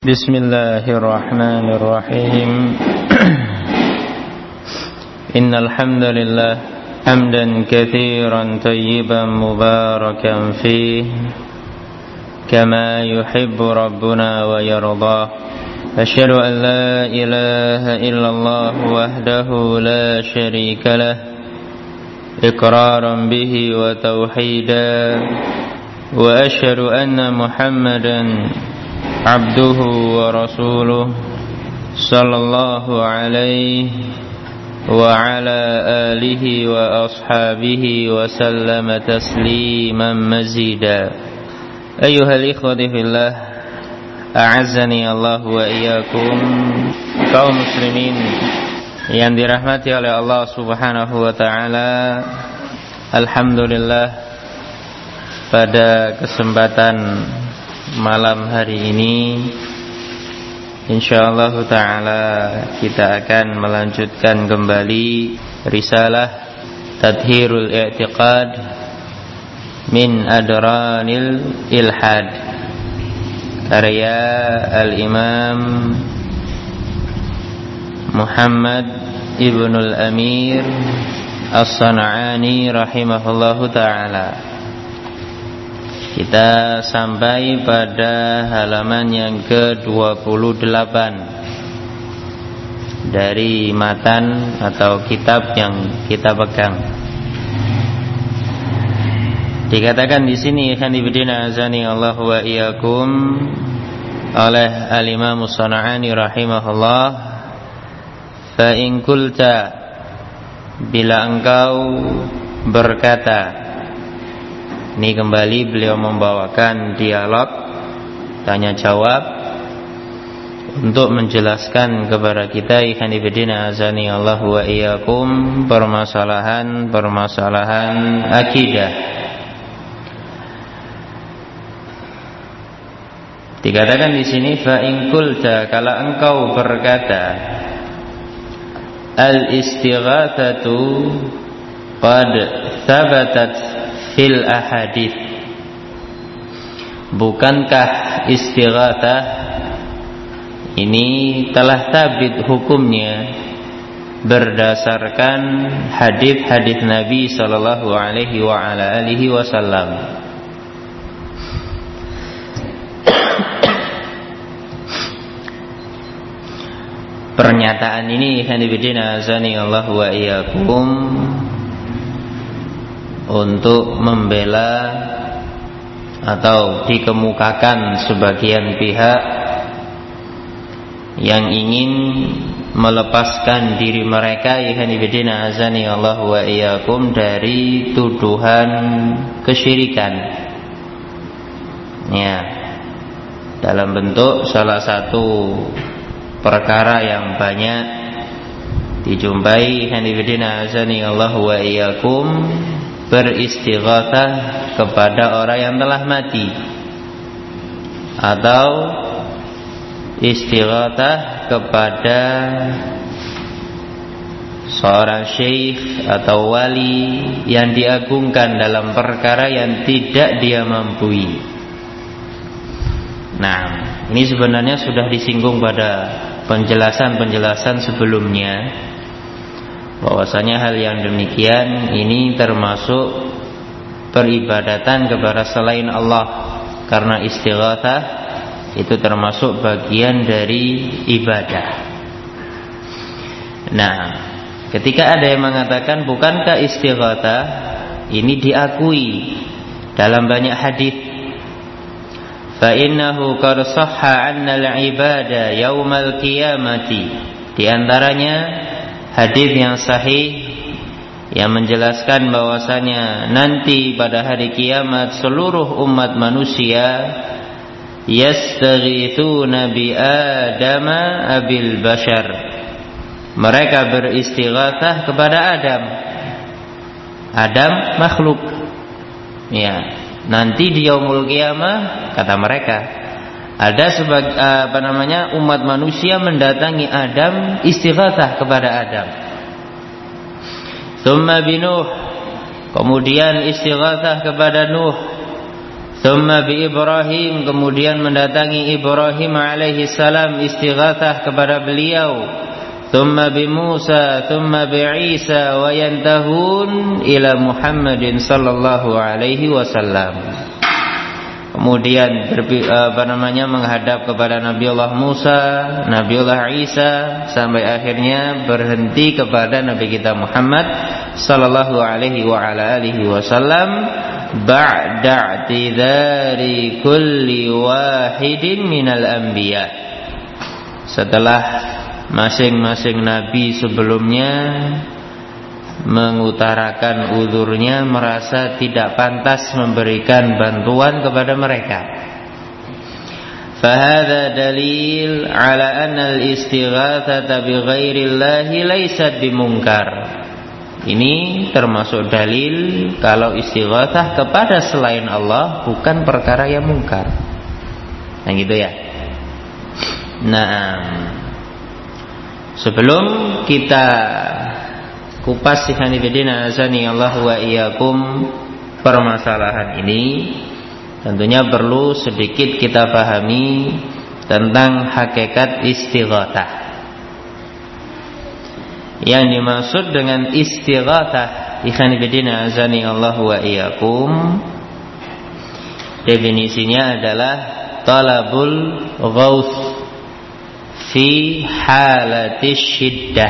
Bismillahirrahmanirrahim. Innal hamdalillah hamdan katsiran tayyiban mubarakan fihi kama yuhibbu rabbuna wa yardah. Asyhadu an la ilaha illallah wahdahu la syarika lah iqraran bihi wa tauhidan wa asyhadu anna Muhammadan abduhu wa rasuluh sallallahu alaihi wa ala alihi wa ashabihi wa sallama tasliman mazida. Ayyuhal ikhwati fillah, a'azzani Allah wa iyyakum. Kaum muslimin yang dirahmati oleh Allah subhanahu wa ta'ala, alhamdulillah, pada kesempatan malam hari ini insyaallah ta'ala kita akan melanjutkan kembali risalah Tadhhirul I'tiqad min Adranil Ilhad karya Al-Imam Muhammad Ibnul Amir As-San'ani rahimahullahu ta'ala. Kita sampai pada halaman yang ke-28 dari matan atau kitab yang kita pegang. Dikatakan di sini, khanibidina azani Allah wa iyyakum, oleh al-Imam As-San'ani rahimahullah, fa in qulta, bila engkau berkata. Ini kembali beliau membawakan dialog tanya jawab untuk menjelaskan kepada kita, ikhwan fillah azani Allah wa iyyakum, permasalahan akidah. Dikatakan di sini, fa in qulta, kalau engkau berkata, al istighatsatu qad thabatat fil ahadits, bukankah istighatsah ini telah tabit hukumnya berdasarkan hadis-hadis Nabi sallallahu alaihi wa ala alihi wasallam. Pernyataan ini hanifidina azani Allah wa iyyakum untuk membela atau dikemukakan sebagian pihak yang ingin melepaskan diri mereka, ikhwanifidina azani Allah wa iyyakum, dari tuduhan kesyirikan, ya, dalam bentuk salah satu perkara yang banyak dijumpai, ikhwanifidina azani Allah wa iyyakum, beristighatsah kepada orang yang telah mati atau istighatsah kepada seorang syekh atau wali yang diagungkan dalam perkara yang tidak dia mampu. Nah, ini sebenarnya sudah disinggung pada penjelasan-penjelasan sebelumnya, bahwasanya hal yang demikian ini termasuk peribadatan kepada selain Allah, karena istighatsah itu termasuk bagian dari ibadah. Nah, ketika ada yang mengatakan bukankah istighatsah ini diakui dalam banyak hadis, fa innahu qad shahha 'anna al-ibada yaumal qiyamati, di antaranya hadis yang sahih yang menjelaskan bahwasanya nanti pada hari kiamat seluruh umat manusia yastaghithuna bi Adama abil bashar, mereka beristighatsah kepada Adam makhluk, ya. Nanti di yaumul qiyamah, kata mereka, ada umat manusia mendatangi Adam, istighatsah kepada Adam. Tsumma bi Nuh, kemudian istighatsah kepada Nuh. Thumma bi Ibrahim, kemudian mendatangi Ibrahim alaihi salam istighatsah kepada beliau. Thumma bi Musa, thumma bi Isa, wa yantahun ila Muhammadin sallallahu alaihi wasallam. Kemudian menghadap kepada Nabiullah Musa, Nabiullah Isa, sampai akhirnya berhenti kepada Nabi kita Muhammad sallallahu alaihi wa ala alihi wasallam, ba'da i'tidari kulli wahidin minal anbiya. Setelah masing-masing nabi sebelumnya mengutarakan uzurnya, merasa tidak pantas memberikan bantuan kepada mereka. Fahadha dalil ala anna al-istighatsata bi ghairillahi laysat bimunkar. Ini termasuk dalil kalau istighatsah kepada selain Allah bukan perkara yang mungkar. Nah gitu ya. Nah, sebelum kita kupas ikhwanifidina azani Allah wa iyyakum permasalahan ini, tentunya perlu sedikit kita pahami tentang hakikat istighatsah. Yang dimaksud dengan istighatsah ikhwanifidina azani Allah wa iyyakum, definisinya adalah talabul ghauth fi halati syiddah,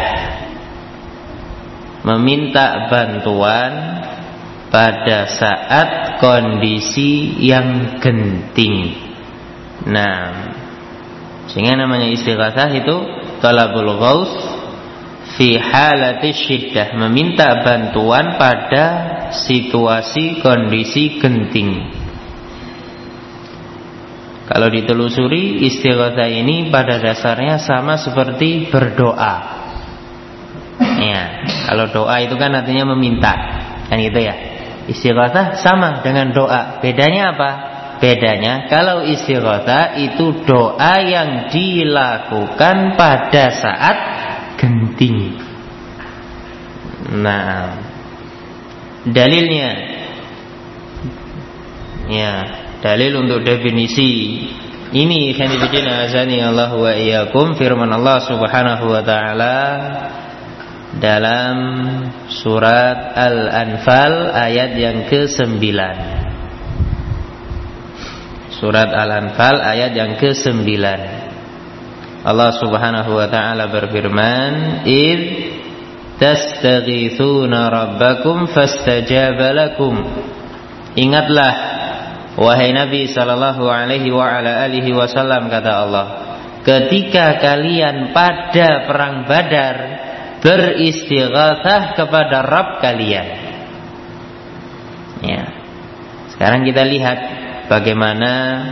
meminta bantuan pada saat kondisi yang genting. Nah, sehingga namanya istighatsah itu talabul ghaus fi halati syiddah, meminta bantuan pada situasi kondisi genting. Kalau ditelusuri, istighatsah ini pada dasarnya sama seperti berdoa. Ya, kalau doa itu kan artinya meminta, kan gitu ya. Istighatsah sama dengan doa. Bedanya apa? Bedanya kalau istighatsah itu doa yang dilakukan pada saat genting. Nah, dalilnya, ya, dalil untuk definisi ini khanifidina azani Allah wa iyyakum, firman Allah Subhanahu wa taala dalam surat Al-Anfal ayat yang ke-9. Surat Al-Anfal ayat yang ke-9. Allah Subhanahu wa taala berfirman, "Id tastaghitsuna rabbakum fastajaba lakum." Ingatlah wahai Nabi sallallahu alaihi wa ala alihi wasallam, kata Allah, ketika kalian pada perang Badar beristighatsah kepada Rabb kalian. Ya. Sekarang kita lihat bagaimana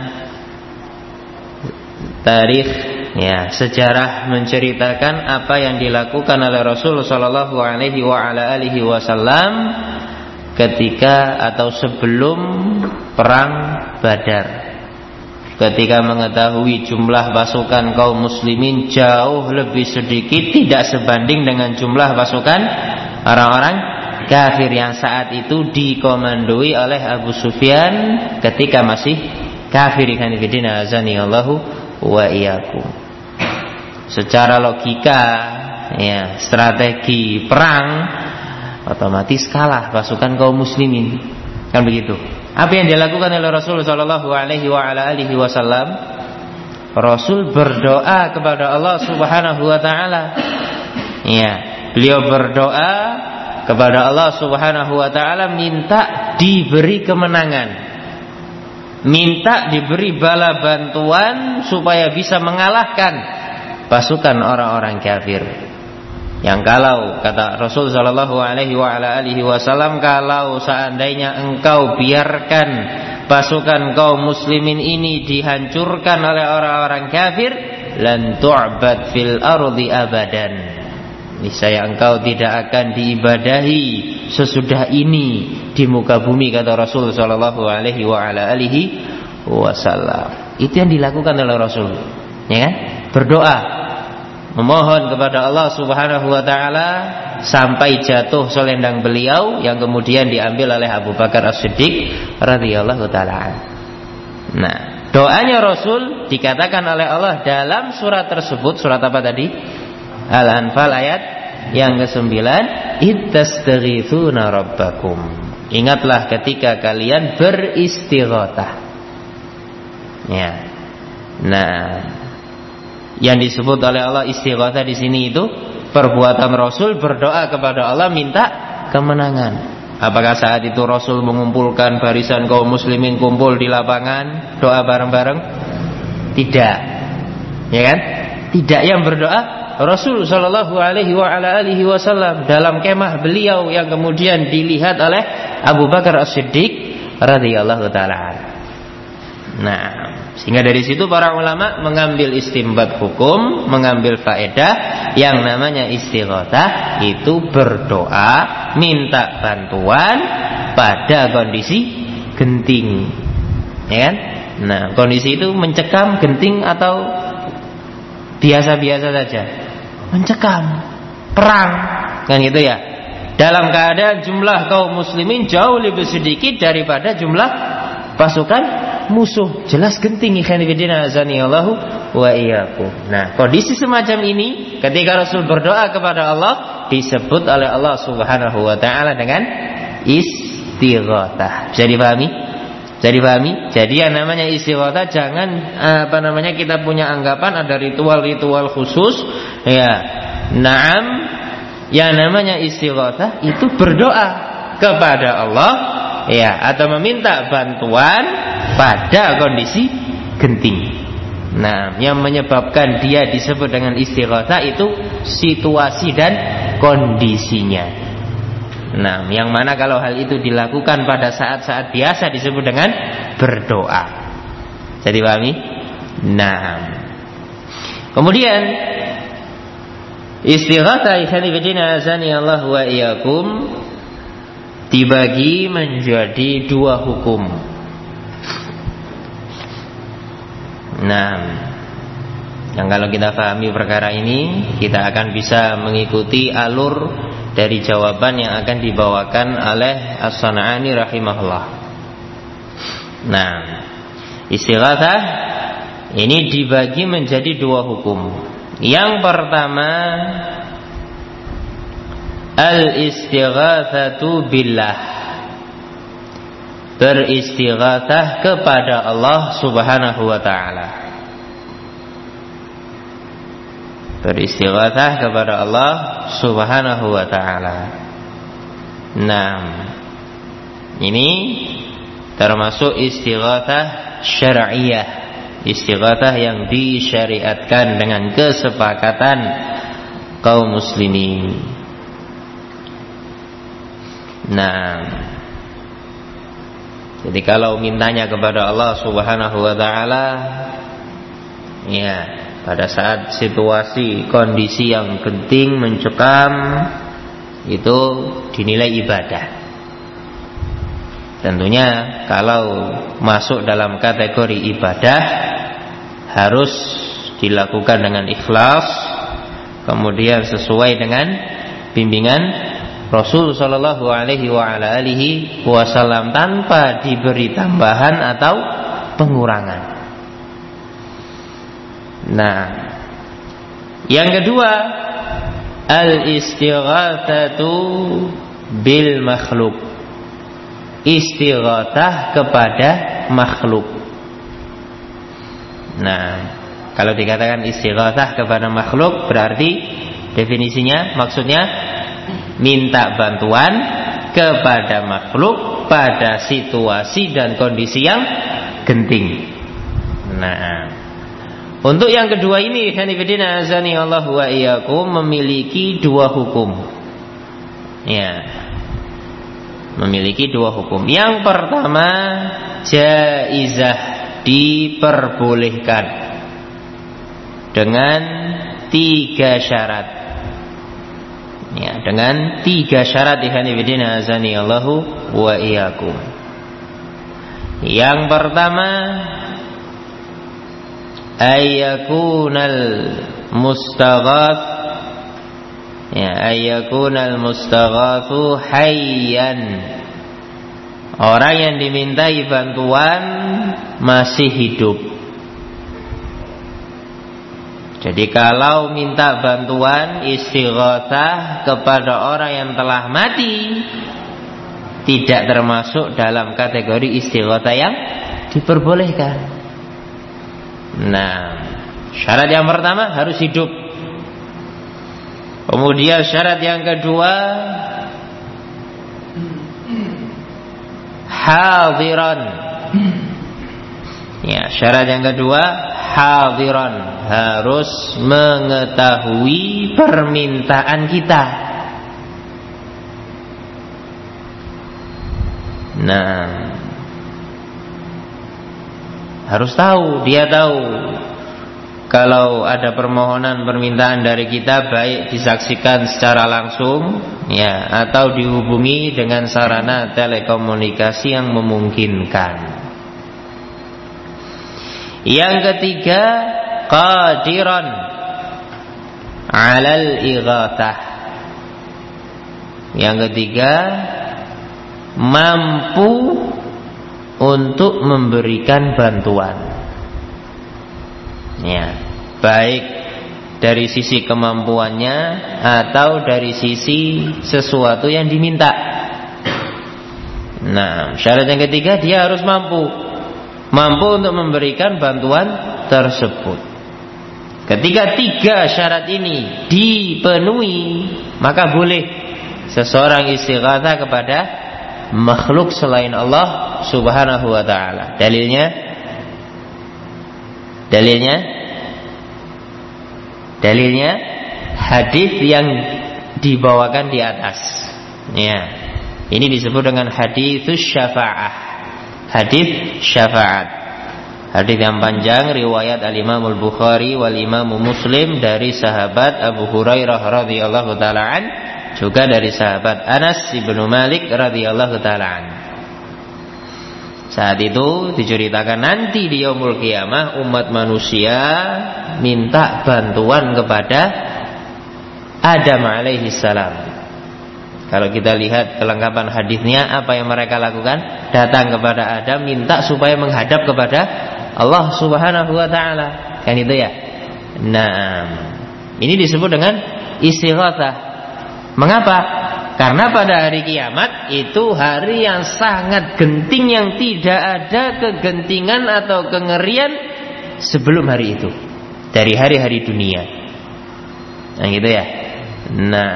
tarikh, ya, sejarah menceritakan apa yang dilakukan oleh Rasul sallallahu alaihi wa ala alihi wasallam ketika atau sebelum perang Badar. Ketika mengetahui jumlah pasukan kaum muslimin jauh lebih sedikit, tidak sebanding dengan jumlah pasukan orang-orang kafir yang saat itu dikomandoi oleh Abu Sufyan ketika masih kafir. Khanifidina azani Allahu wa iyyakum. Secara logika, ya, strategi perang, otomatis kalah pasukan kaum muslimin, kan begitu. Apa yang dilakukan oleh Rasul sallallahu alaihi wa ala alihi wasallam? Rasul berdoa kepada Allah Subhanahu wa taala. Ya, beliau berdoa kepada Allah Subhanahu wa taala minta diberi kemenangan. Minta diberi bala bantuan supaya bisa mengalahkan pasukan orang-orang kafir. Yang kalau kata Rasul sallallahu alaihi wa ala alihi wasallam, kalau seandainya engkau biarkan pasukan kaum muslimin ini dihancurkan oleh orang-orang kafir, lan tu'bad fil ardi abadan, niscaya engkau tidak akan diibadahi sesudah ini di muka bumi, kata Rasul sallallahu alaihi wa ala alihi wasallam. Itu yang dilakukan oleh Rasul, ya kan? Berdoa, memohon kepada Allah Subhanahu wa taala sampai jatuh selendang beliau yang kemudian diambil oleh Abu Bakar As-Siddiq radhiyallahu taala. Nah, doanya Rasul dikatakan oleh Allah dalam surat tersebut, surat apa tadi? Al-Anfal ayat yang ke-9, ittastaghitsuna rabbakum. Ingatlah ketika kalian beristighatsah. Ya. Nah, yang disebut oleh Allah istighatsah di sini itu perbuatan Rasul berdoa kepada Allah minta kemenangan. Apakah saat itu Rasul mengumpulkan barisan kaum muslimin kumpul di lapangan doa bareng-bareng? Tidak. Ya kan? Tidak. Yang berdoa Rasul sallallahu alaihi wasallam dalam kemah beliau yang kemudian dilihat oleh Abu Bakar As-Siddiq radhiyallahu taala. Nah, sehingga dari situ para ulama mengambil istinbat hukum, mengambil faedah yang namanya istighatsah itu berdoa minta bantuan pada kondisi genting. Ya kan? Nah, kondisi itu mencekam, genting atau biasa-biasa saja? Mencekam, perang, kan gitu ya. Dalam keadaan jumlah kaum muslimin jauh lebih sedikit daripada jumlah pasukan musuh, jelas genting. Ikhwanifidina azanillahu wa iyyakum. Nah, kondisi semacam ini ketika Rasul berdoa kepada Allah disebut oleh Allah Subhanahu wa taala dengan istighatsah. Bisa dipahami? Bisa dipahami? Jadi yang namanya istighatsah jangan kita punya anggapan ada ritual-ritual khusus ya. Naam, yang namanya istighatsah itu berdoa kepada Allah ya, atau meminta bantuan pada kondisi genting. Nah, yang menyebabkan dia disebut dengan istighatsah itu situasi dan kondisinya. Nah, yang mana kalau hal itu dilakukan pada saat-saat biasa disebut dengan berdoa. Jadi pahami? Nah, kemudian istighatsah ikhwanifidina azani Allah wa iyyakum dibagi menjadi dua hukum. Nah, yang kalau kita pahami perkara ini, kita akan bisa mengikuti alur dari jawaban yang akan dibawakan oleh As-San'ani rahimahullah. Nah, istighatsah ini dibagi menjadi dua hukum. Yang pertama, al-istighatsatu billah, beristighatsah kepada Allah Subhanahu wa taala. Beristighatsah kepada Allah Subhanahu wa taala. Nah, ini termasuk istighatsah syar'iyah, istighatsah yang disyariatkan dengan kesepakatan kaum muslimin. Nah, jadi kalau mintanya kepada Allah Subhanahu wa taala ya, pada saat situasi kondisi yang genting mencekam itu dinilai ibadah. Tentunya kalau masuk dalam kategori ibadah harus dilakukan dengan ikhlas, kemudian sesuai dengan bimbingan Rasul sallallahu alaihi wasallam tanpa diberi tambahan atau pengurangan. Nah, yang kedua, al-istighatsatu bil makhluk, istighatsah kepada makhluk. Nah, kalau dikatakan istighatsah kepada makhluk berarti definisinya maksudnya minta bantuan kepada makhluk pada situasi dan kondisi yang genting. Nah, untuk yang kedua ini hanifidina azani Allah wa iyyakum memiliki dua hukum. Ya. Memiliki dua hukum. Yang pertama, jaizah, diperbolehkan dengan 3 syarat. Ya, dengan 3 syarat hanifidina azani Allah wa iyyakum. Yang pertama, ayyakunal mustaghath, ya, ayyakunal mustaghathu hayyan orang yang dimintai bantuan masih hidup. Jadi kalau minta bantuan istighatsah kepada orang yang telah mati, tidak termasuk dalam kategori istighatsah yang diperbolehkan. Nah, syarat yang pertama harus hidup. Kemudian syarat yang kedua hadiran. Ya, syarat yang kedua hadiran, harus mengetahui permintaan kita. Nah, harus tahu, dia tahu kalau ada permohonan permintaan dari kita, baik disaksikan secara langsung ya, atau dihubungi dengan sarana telekomunikasi yang memungkinkan. Yang ketiga, qadiran 'alal ighatsah. Yang ketiga, mampu untuk memberikan bantuan. Ya, baik dari sisi kemampuannya atau dari sisi sesuatu yang diminta. Nah, syarat yang ketiga, dia harus mampu untuk memberikan bantuan tersebut. Ketika tiga syarat ini dipenuhi, maka boleh seseorang istighatsah kepada makhluk selain Allah Subhanahu wa ta'ala. Dalilnya hadis yang dibawakan di atas. Ya. Ini disebut dengan hadits syafa'ah. Hadis syafaat. Hadis yang panjang riwayat Al-Imam Al-Bukhari wal Imam Muslim dari sahabat Abu Hurairah radhiyallahu taala an, juga dari sahabat Anas bin Malik radhiyallahu taala an. Saat itu diceritakan nanti di yaumul qiyamah umat manusia minta bantuan kepada Adam alaihi salam. Kalau kita lihat kelengkapan hadisnya, apa yang mereka lakukan? Datang kepada Adam, minta supaya menghadap kepada Allah Subhanahu wa ta'ala. Kan itu ya? Nah, ini disebut dengan istighatsah. Mengapa? Karena pada hari kiamat itu hari yang sangat genting, yang tidak ada kegentingan atau kengerian sebelum hari itu, dari hari-hari dunia. Nah gitu ya. Nah,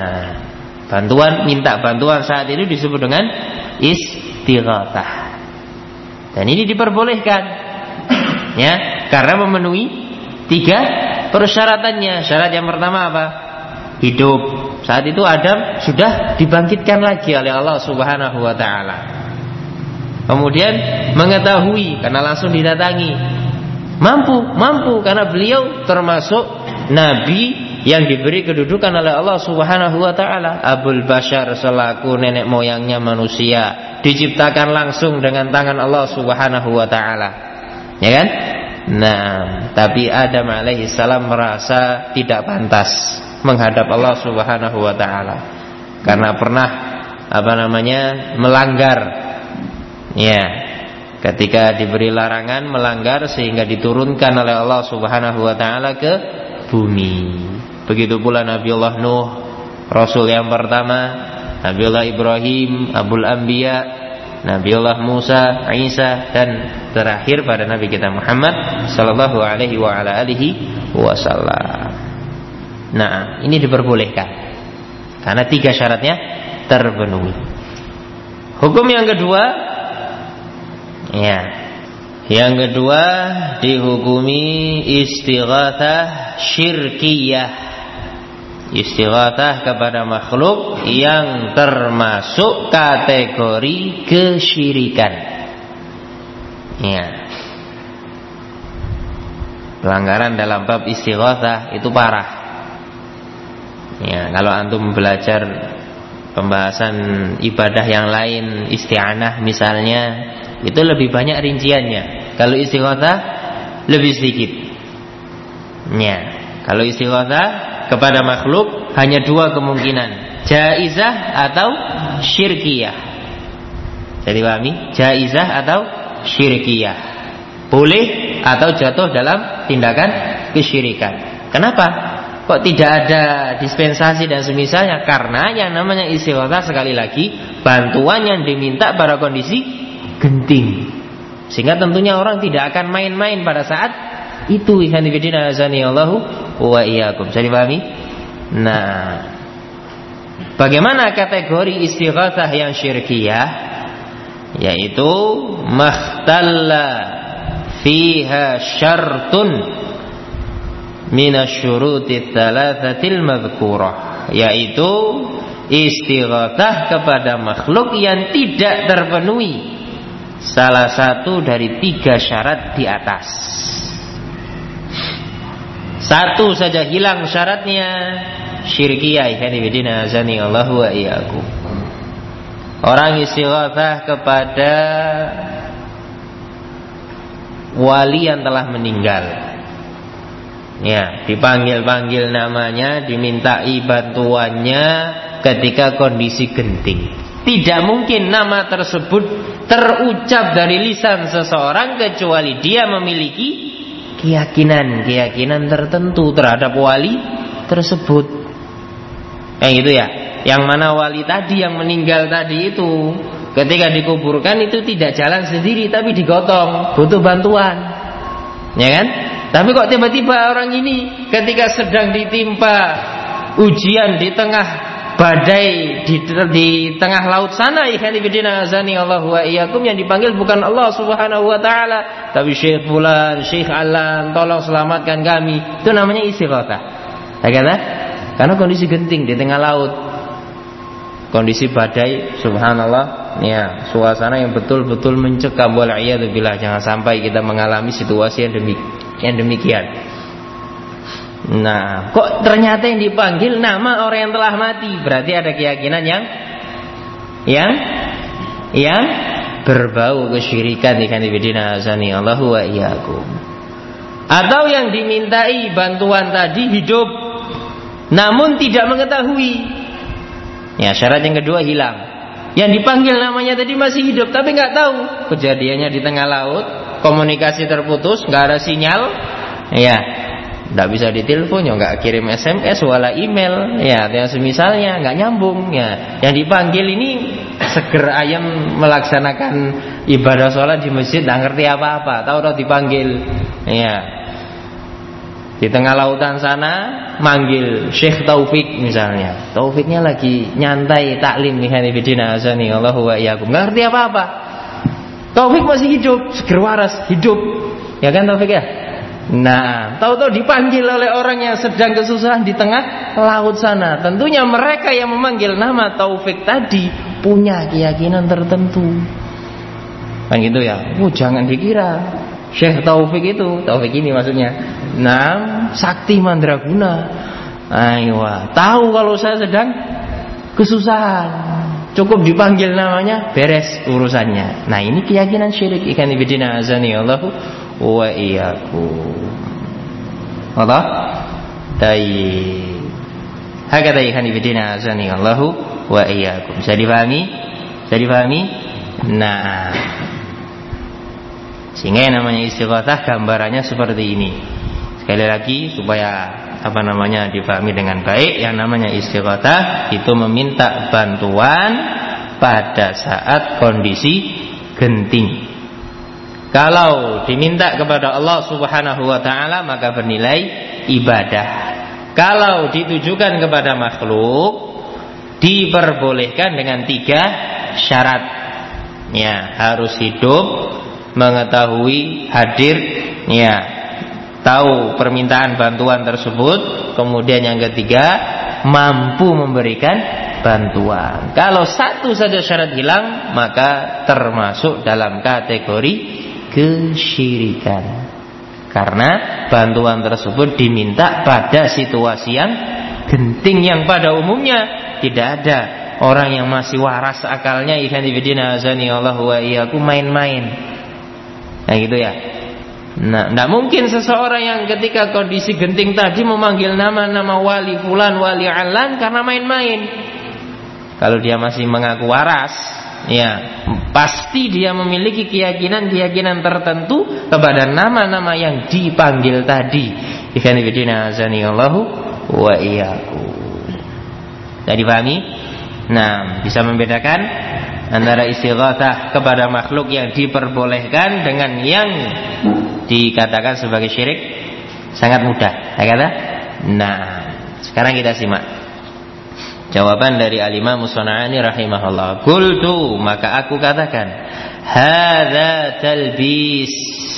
minta bantuan saat itu disebut dengan istighatsah. Dan ini diperbolehkan, ya, karena memenuhi tiga persyaratannya. Syarat yang pertama apa? Hidup. Saat itu Adam sudah dibangkitkan lagi oleh Allah Subhanahu wa ta'ala. Kemudian mengetahui, karena langsung didatangi. Mampu karena beliau termasuk nabi yang diberi kedudukan oleh Allah Subhanahu wa ta'ala. Abul Bashar, selaku nenek moyangnya manusia, diciptakan langsung dengan tangan Allah Subhanahu wa ta'ala. Ya kan? Nah, tapi Adam alaihi salam merasa tidak pantas menghadap Allah Subhanahu wa ta'ala karena pernah melanggar. Ya, ketika diberi larangan melanggar sehingga diturunkan oleh Allah Subhanahu wa ta'ala ke bumi. Begitu pula Nabiullah Nuh, Rasul yang pertama, Nabiullah Ibrahim, Abul Anbiya, Nabiullah Musa, Isa, dan terakhir pada Nabi kita Muhammad sallallahu alaihi wa ala alihi wasallam. Nah, ini diperbolehkan karena tiga syaratnya terpenuhi. Hukum yang kedua, ya, yang kedua dihukumi istighatsah syirkiyah. Istighatsah kepada makhluk yang termasuk kategori kesyirikan. Ya. Pelanggaran dalam bab istighatsah itu parah. Ya, kalau antum belajar pembahasan ibadah yang lain, isti'anah misalnya, itu lebih banyak rinciannya. Kalau istighatsah lebih sedikit. Ya, kalau istighatsah kepada makhluk hanya dua kemungkinan, jaizah atau syirkiyah. Jadi pahami? Jaizah atau syirkiyah. Boleh atau jatuh dalam tindakan kesyirikan. Kenapa? Kok tidak ada dispensasi dan semisalnya? Karena yang namanya istighatsah sekali lagi bantuan yang diminta pada kondisi genting. Sehingga tentunya orang tidak akan main-main pada saat itu. Ikhwanifidina azanillahu wa iyyakum. Jadi pahami? Nah, bagaimana kategori istighatsah yang syirkiyah? Yaitu makhtalla fiha syartun minasyuruti thalathatil madhkurah, yaitu istighatsah kepada makhluk yang tidak terpenuhi salah satu dari 3 syarat di atas. Satu saja hilang syaratnya, syirkiyah. Ikhwanifidina azani Allahu wa iyyakum. Orang istighatsah kepada wali yang telah meninggal. Ya, dipanggil-panggil namanya, dimintai bantuannya ketika kondisi genting. Tidak mungkin nama tersebut terucap dari lisan seseorang kecuali dia memiliki keyakinan tertentu terhadap wali tersebut. Yang itu ya, yang mana wali tadi yang meninggal tadi itu ketika dikuburkan itu tidak jalan sendiri tapi digotong, butuh bantuan. Ya kan? Tapi kok tiba-tiba orang ini ketika sedang ditimpa ujian di tengah badai di tengah laut sana, ikhwanifidina azani Allahu wa iyyakum, yang dipanggil bukan Allah Subhanahu wa taala tapi Syekh fulan, Syekh Alan, tolong selamatkan kami. Itu namanya istighatsah. Ya kan? Karena kondisi genting di tengah laut. Kondisi badai, subhanallah, ya, suasana yang betul-betul mencekam. Wal'iyadzubillah, jangan sampai kita mengalami situasi yang demikian. Nah, kok ternyata yang dipanggil nama orang yang telah mati? Berarti ada keyakinan yang berbau kesyirikan. Ikhwanifidina azani Allahu wa iyyakum. Atau yang dimintai bantuan tadi hidup namun tidak mengetahui. Ya, syarat yang kedua hilang. Yang dipanggil namanya tadi masih hidup tapi nggak tahu. Kejadiannya di tengah laut, komunikasi terputus, nggak ada sinyal. Ya, nggak bisa ditelepon, ya nggak kirim SMS wala email, ya yang semisalnya nggak nyambung. Ya, yang dipanggil ini seger ayam melaksanakan ibadah sholat di masjid, nggak ngerti apa-apa, tahu dipanggil. Ya, di tengah lautan sana manggil Syekh Taufik misalnya. Taufiknya lagi nyantai taklim, ikhwanifidina azani Allahu wa iyyakum. Enggak ngerti apa-apa. Taufik masih hidup, seger waras, hidup. Ya kan Taufik ya? Nah, tahu-tahu dipanggil oleh orang yang sedang kesusahan di tengah laut sana. Tentunya mereka yang memanggil nama Taufik tadi punya keyakinan tertentu. Kan gitu ya. Jangan dikira Syekh Taufik itu, Taufik ini maksudnya, nah, sakti mandraguna. Ayo, tahu kalau saya sedang kesusahan, cukup dipanggil namanya, beres urusannya. Nah, ini keyakinan syirik. Ikhwanifidina azani Allahu wa iyyakum. Allah tayyib. Hakata ikhwanifidina azani Allahu wa iyyakum. Bisa dipahami? Nah, sehingga yang namanya istighatsah gambarannya seperti ini. Sekali lagi supaya dipahami dengan baik, yang namanya istighatsah itu meminta bantuan pada saat kondisi genting. Kalau diminta kepada Allah Subhanahu wa taala maka bernilai ibadah. Kalau ditujukan kepada makhluk diperbolehkan dengan 3 syarat. Ya, harus hidup, mengetahui, hadir, ya, tahu permintaan bantuan tersebut. Kemudian yang ketiga, mampu memberikan bantuan. Kalau satu saja syarat hilang, maka termasuk dalam kategori kesyirikan. Karena bantuan tersebut diminta pada situasi yang genting, yang pada umumnya tidak ada orang yang masih waras akalnya, ikhwanifidina azani Allahu wa iyyakum, main-main. Nah gitu ya. Nah, tidak mungkin seseorang yang ketika kondisi genting tadi memanggil nama wali fulan, wali alan karena main-main. Kalau dia masih mengaku waras, Ya, pasti dia memiliki keyakinan tertentu kepada nama-nama yang dipanggil tadi. Ikhwan fillah azanillahu wa iyyakum. Sudah dipahami? Nah, bisa membedakan antara istighatsah kepada makhluk yang diperbolehkan dengan yang dikatakan sebagai syirik. Sangat mudah, ya kata? Nah, sekarang kita simak jawaban dari Al-Imam As-San'ani rahimahullah. Qultu, maka aku katakan, hadza talbis.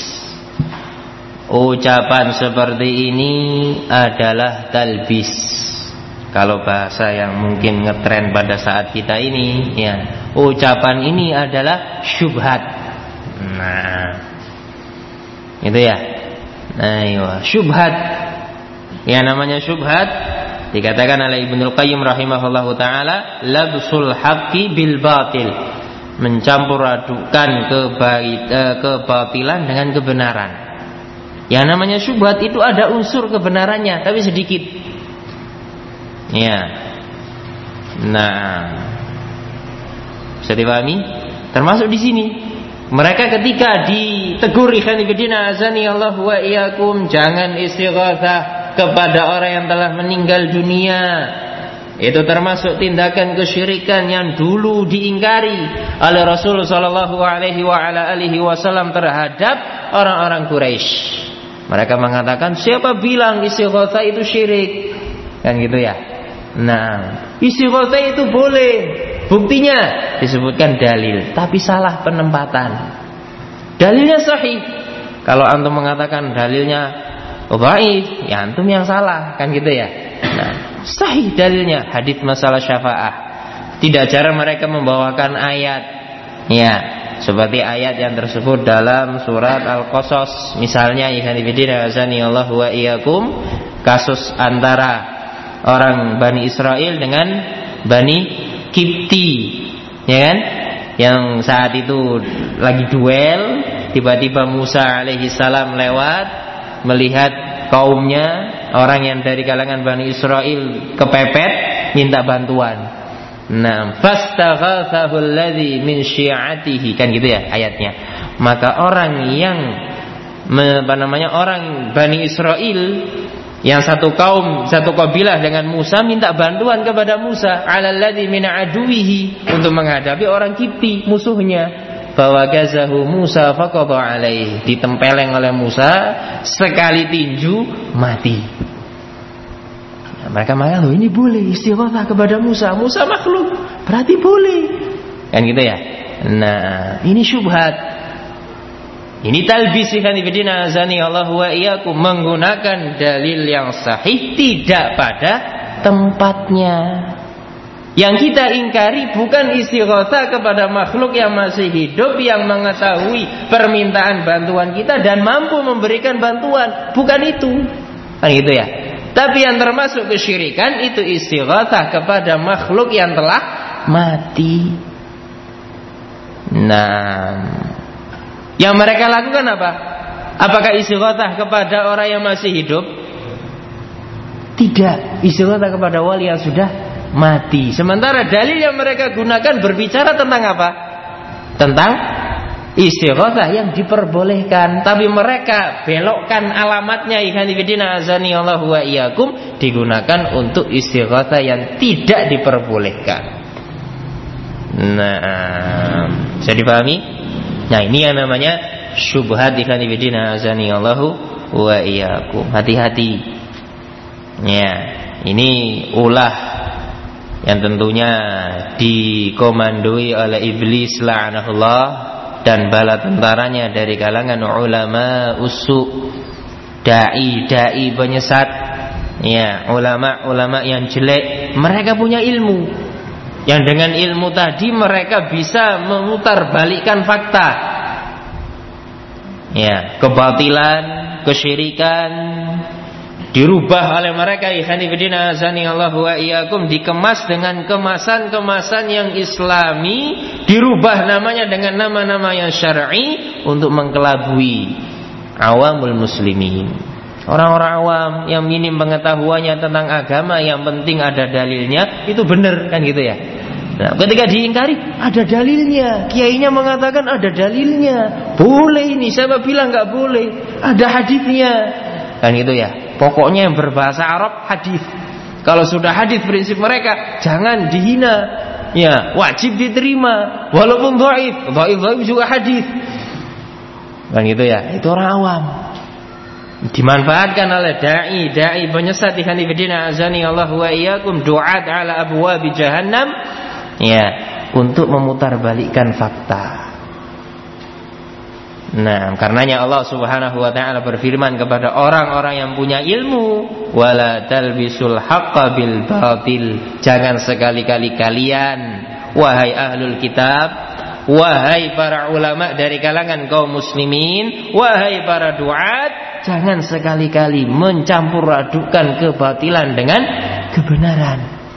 Ucapan seperti ini adalah talbis. Kalau bahasa yang mungkin ngetren pada saat kita ini, ya, ucapan ini adalah syubhat. Nah, itu ya. Nah, syubhat. Ya, namanya syubhat dikatakan oleh Ibnul Qayyim rahimahullahu taala, labsul haqqi bil batil, mencampur adukan kebatilan dengan kebenaran. Yang namanya syubhat itu ada unsur kebenarannya tapi sedikit. Ya. Nah, bisa dipahami? Termasuk di sini. Mereka ketika ditegur ikhwan fillah azani Allah wa iyyakum, jangan istighatsah kepada orang yang telah meninggal dunia. Itu termasuk tindakan kesyirikan yang dulu diingkari oleh Rasul sallallahu alaihi wasallam terhadap orang-orang Quraisy. Mereka mengatakan, siapa bilang istighatsah itu syirik? Kan gitu ya. Nah, istighatsah itu boleh. Buktinya disebutkan dalil, tapi salah penempatan. Dalilnya sahih. Kalau antum mengatakan dalilnya dhaif, ya antum yang salah, kan gitu ya. Nah, sahih dalilnya hadits masalah syafaah. Tidak jarang mereka membawakan ayat, ya, seperti ayat yang tersebut dalam surat Al-Qasas. Misalnya, Allah wa iyyakum, kasus antara orang Bani Israel dengan Bani Kipti, ya kan? Yang saat itu lagi duel, tiba-tiba Musa alaihi salam lewat, melihat kaumnya, orang yang dari kalangan Bani Israel kepepet, minta bantuan. Nah, fastaghatsahu alladzi min syi'atihi, kan gitu ya ayatnya. Maka orang yang orang Bani Israel yang satu kaum, satu kabilah dengan Musa, minta bantuan kepada Musa alalladzi min aduwihi, untuk menghadapi orang Kipti, musuhnya. Fawagazahu Musa faqada alaihi, ditempeleng oleh Musa, sekali tinju mati. Nah, mereka mengatakan, loh, ini boleh istighatsah kepada Musa. Musa makhluk, berarti boleh. Kan gitu ya. Nah, ini syubhat. Ini talbis ikhwan fillah azani Allah wa iyyakum, menggunakan dalil yang sahih tidak pada tempatnya. Yang kita ingkari bukan istighatsah kepada makhluk yang masih hidup, yang mengetahui permintaan bantuan kita dan mampu memberikan bantuan, bukan itu. Kan gitu ya. Tapi yang termasuk kesyirikan itu istighatsah kepada makhluk yang telah mati. Nah, yang mereka lakukan apa? Apakah istighatsah kepada orang yang masih hidup? Tidak, istighatsah kepada wali yang sudah mati. Sementara dalil yang mereka gunakan berbicara tentang apa? Tentang istighatsah yang diperbolehkan. Tapi mereka belokkan alamatnya, ikhwan fillah azani Allah wa iyyakum, digunakan untuk istighatsah yang tidak diperbolehkan. Nah, bisa dipahami? Nah, ini yang namanya syubhat ikhwan fillah azani Allahu wa iyyakum. Hati-hati. Ya, ini ulah yang tentunya dikomandoi oleh iblis la'anahullah dan bala tentaranya dari kalangan ulama usu, dai penyesat. Ya, ulama yang jelek. Mereka punya ilmu, yang dengan ilmu tadi mereka bisa memutarbalikkan fakta. Ya, kebatilan, kesyirikan dirubah oleh mereka, ikhwan fillah azani Allah wa iyyakum, dikemas dengan kemasan-kemasan yang islami, dirubah namanya dengan nama-nama yang syar'i untuk mengkelabui awamul muslimin. Orang-orang awam yang minim pengetahuannya tentang agama, yang penting ada dalilnya, itu benar, kan gitu ya. Nah, ketika diingkari ada dalilnya, kiainya mengatakan ada dalilnya, boleh ini, siapa bilang nggak boleh, ada hadisnya, kan gitu ya. Pokoknya yang berbahasa Arab hadis. Kalau sudah hadis prinsip mereka jangan dihina, ya wajib diterima, walaupun dhaif juga hadis, kan gitu ya. Itu orang awam. Dimanfaatkan oleh dai penyesat ikhwan fillah azani Allah wa iyyakum du'at ala abwabi jahannam, ya, untuk memutarbalikkan fakta. Nah, karenanya Allah Subhanahu wa taala berfirman kepada orang-orang yang punya ilmu, wala talbisul haqqo bil batil. Jangan sekali-kali kalian, wahai ahlul kitab, wahai para ulama dari kalangan kaum muslimin, wahai para duat, jangan sekali-kali mencampur adukan kebatilan dengan kebenaran.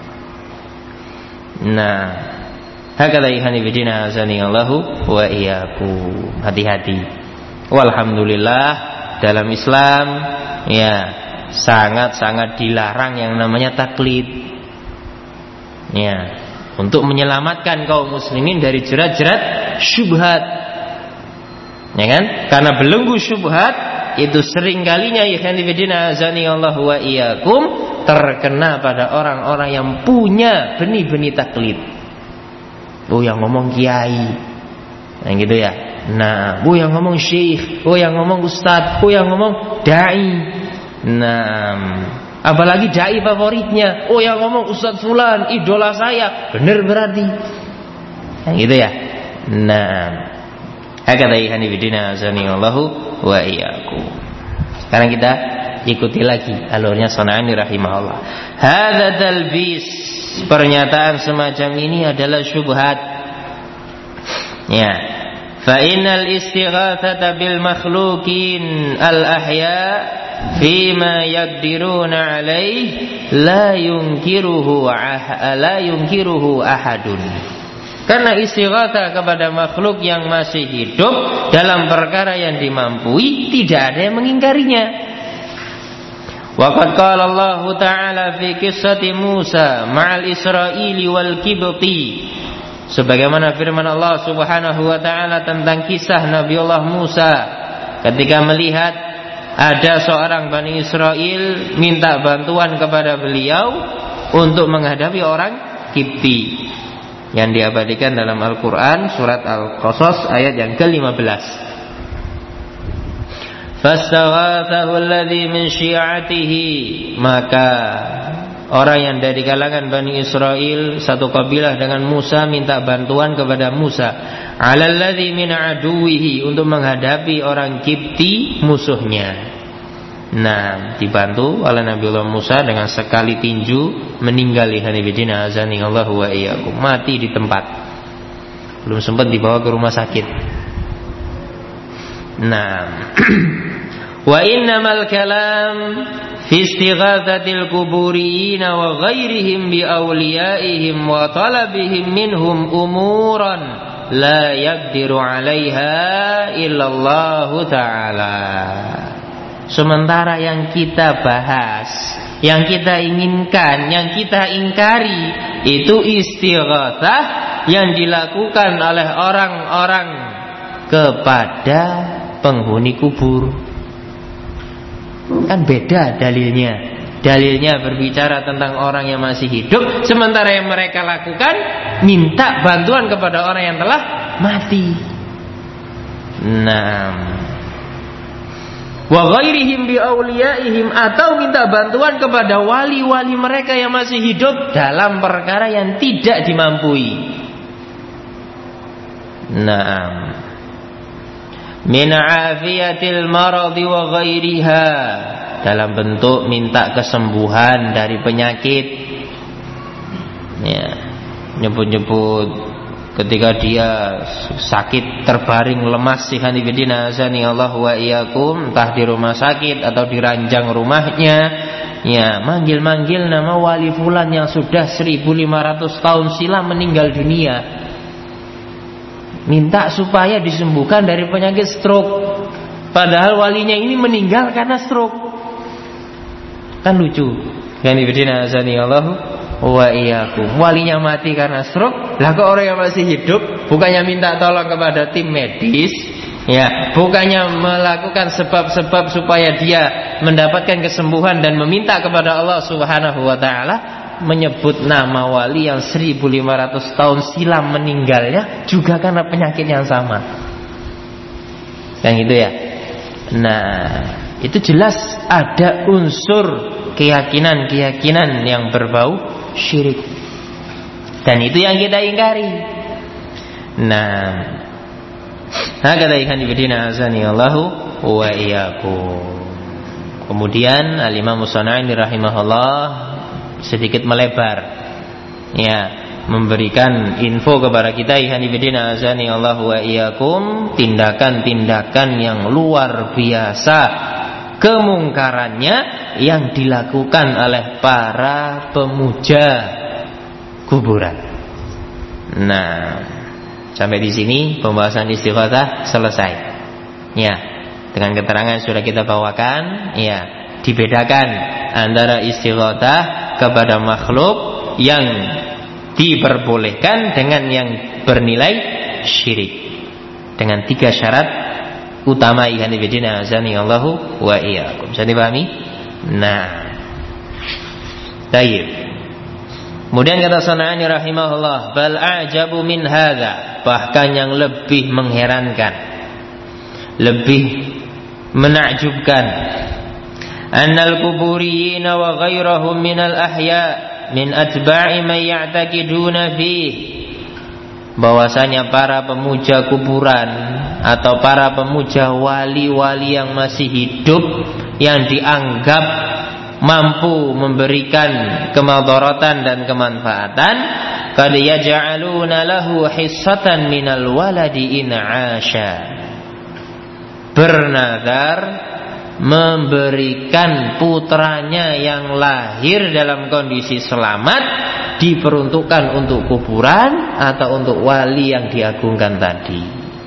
Nah, hakala ihani bidina azani Allahu wa iyyakum. Hati-hati. Walhamdulillah, dalam Islam ya sangat-sangat dilarang yang namanya taklid. Ya, untuk menyelamatkan kaum muslimin dari jerat-jerat syubhat. Ya kan? Karena belenggu syubhat itu sering kalinya ihani bidina azani Allahu wa iyyakum terkena pada orang-orang yang punya benih-benih taklid. Oh, yang ngomong kiai, yang gitu ya. Nah, yang ngomong syekh, yang ngomong ustadz, yang ngomong dai. Nah, apalagi dai favoritnya, yang ngomong ustadz fulan, idola saya, benar berarti, yang gitu ya. Nah, hakadha ihani bidina azani Allahu wa iyyakum. Sekarang kita ikuti lagi alurnya Sana'ani rahimahullah. Hadza talbis, pernyataan semacam ini adalah syubhat. Ya. Fa innal istighatsata bil makhluqin al ahya fima yaqdiruna alaihi la yunkiruhu ahadun. Karena istighatsah kepada makhluk yang masih hidup dalam perkara yang dimampui, tidak ada yang mengingkarinya. Waqad qala Allah Ta'ala fi qissati Musa ma'al Israili wal Kibti, sebagaimana firman Allah Subhanahu wa taala tentang kisah Nabiullah Musa ketika melihat ada seorang Bani Israel minta bantuan kepada beliau untuk menghadapi orang Kipti, yang diabadikan dalam Al-Quran surat Al-Qasas ayat yang ke-15. Fastaghathahu alladhi min syi'atihi, maka orang yang dari kalangan Bani Israel satu kabilah dengan Musa minta bantuan kepada Musa, alalladzi min aduwihi, untuk menghadapi orang Kipti musuhnya. Nah, dibantu oleh Nabiullah Musa dengan sekali tinju meninggal ihani bidina azani Allahu wa iyyakum, mati di tempat, belum sempat dibawa ke rumah sakit. Nah, wa innamal kalam fi istighatsatil quburiyyin wa ghairihim bi awliyaihim wa talabihim minhum umuran la yaqdiru 'alaiha illallah ta'ala. Sementara yang kita bahas, yang kita inginkan, yang kita ingkari, itu istighatsah yang dilakukan oleh orang-orang kepada penghuni kubur. Kan beda dalilnya. Dalilnya berbicara tentang orang yang masih hidup, sementara yang mereka lakukan minta bantuan kepada orang yang telah mati. Nah, wa ghairihim bi awliyaihim, atau minta bantuan kepada wali-wali mereka yang masih hidup dalam perkara yang tidak dimampui. Nah, min afiyatil maradi wa ghairiha, dalam bentuk minta kesembuhan dari penyakit. Ya, nyebut-nyebut ketika dia sakit terbaring lemas sihani bidina azani Allah wa iyyakum, entah di rumah sakit atau di ranjang rumahnya, ya manggil-manggil nama wali fulan yang sudah 1500 tahun silam meninggal dunia, minta supaya disembuhkan dari penyakit stroke, padahal walinya ini meninggal karena stroke. Kan lucu. Yani bidina azani Allah wa iyyakum, walinya mati karena stroke, Lah kok orang yang masih hidup bukannya minta tolong kepada tim medis, ya, bukannya melakukan sebab-sebab supaya dia mendapatkan kesembuhan dan meminta kepada Allah Subhanahu wa taala, menyebut nama wali yang 1500 tahun silam meninggalnya juga karena penyakit yang sama. Yang itu ya. Nah, itu jelas ada unsur keyakinan-keyakinan yang berbau syirik. Dan itu yang kita ingkari. Nah, hakadha ikhwan fillah azani Allahu wa iyyakum. Kemudian Al-Imam As-San'ani rahimahullah sedikit melebar, ya, memberikan info kepada kita ikhwan fillah azani Allahu wa iyyakum, tindakan-tindakan yang luar biasa kemungkarannya yang dilakukan oleh para pemuja kuburan. Nah, sampai di sini pembahasan istighatsah selesai. Ya, dengan keterangan sudah kita bawakan, ya, dibedakan antara istighatsah kepada makhluk yang diperbolehkan dengan yang bernilai syirik. Dengan 3 syarat utama ikhwan fillah azani Allahu wa iyyakum. Bisa dipahami? Nah, baik. Kemudian kata San'ani rahimahullah, bal a'jabu min hadza, bahkan yang lebih mengherankan, lebih menakjubkan, annal kuburiyyin wa ghairahum minal ahya min atba'i man ya'taqiduna fihi, bahwasanya para pemuja kuburan atau para pemuja wali-wali yang masih hidup yang dianggap mampu memberikan kemadaratan dan kemanfaatan, qad yaj'aluna lahu hissatan minal waladi in 'asha, bernazar memberikan putranya yang lahir dalam kondisi selamat diperuntukkan untuk kuburan atau untuk wali yang diagungkan tadi.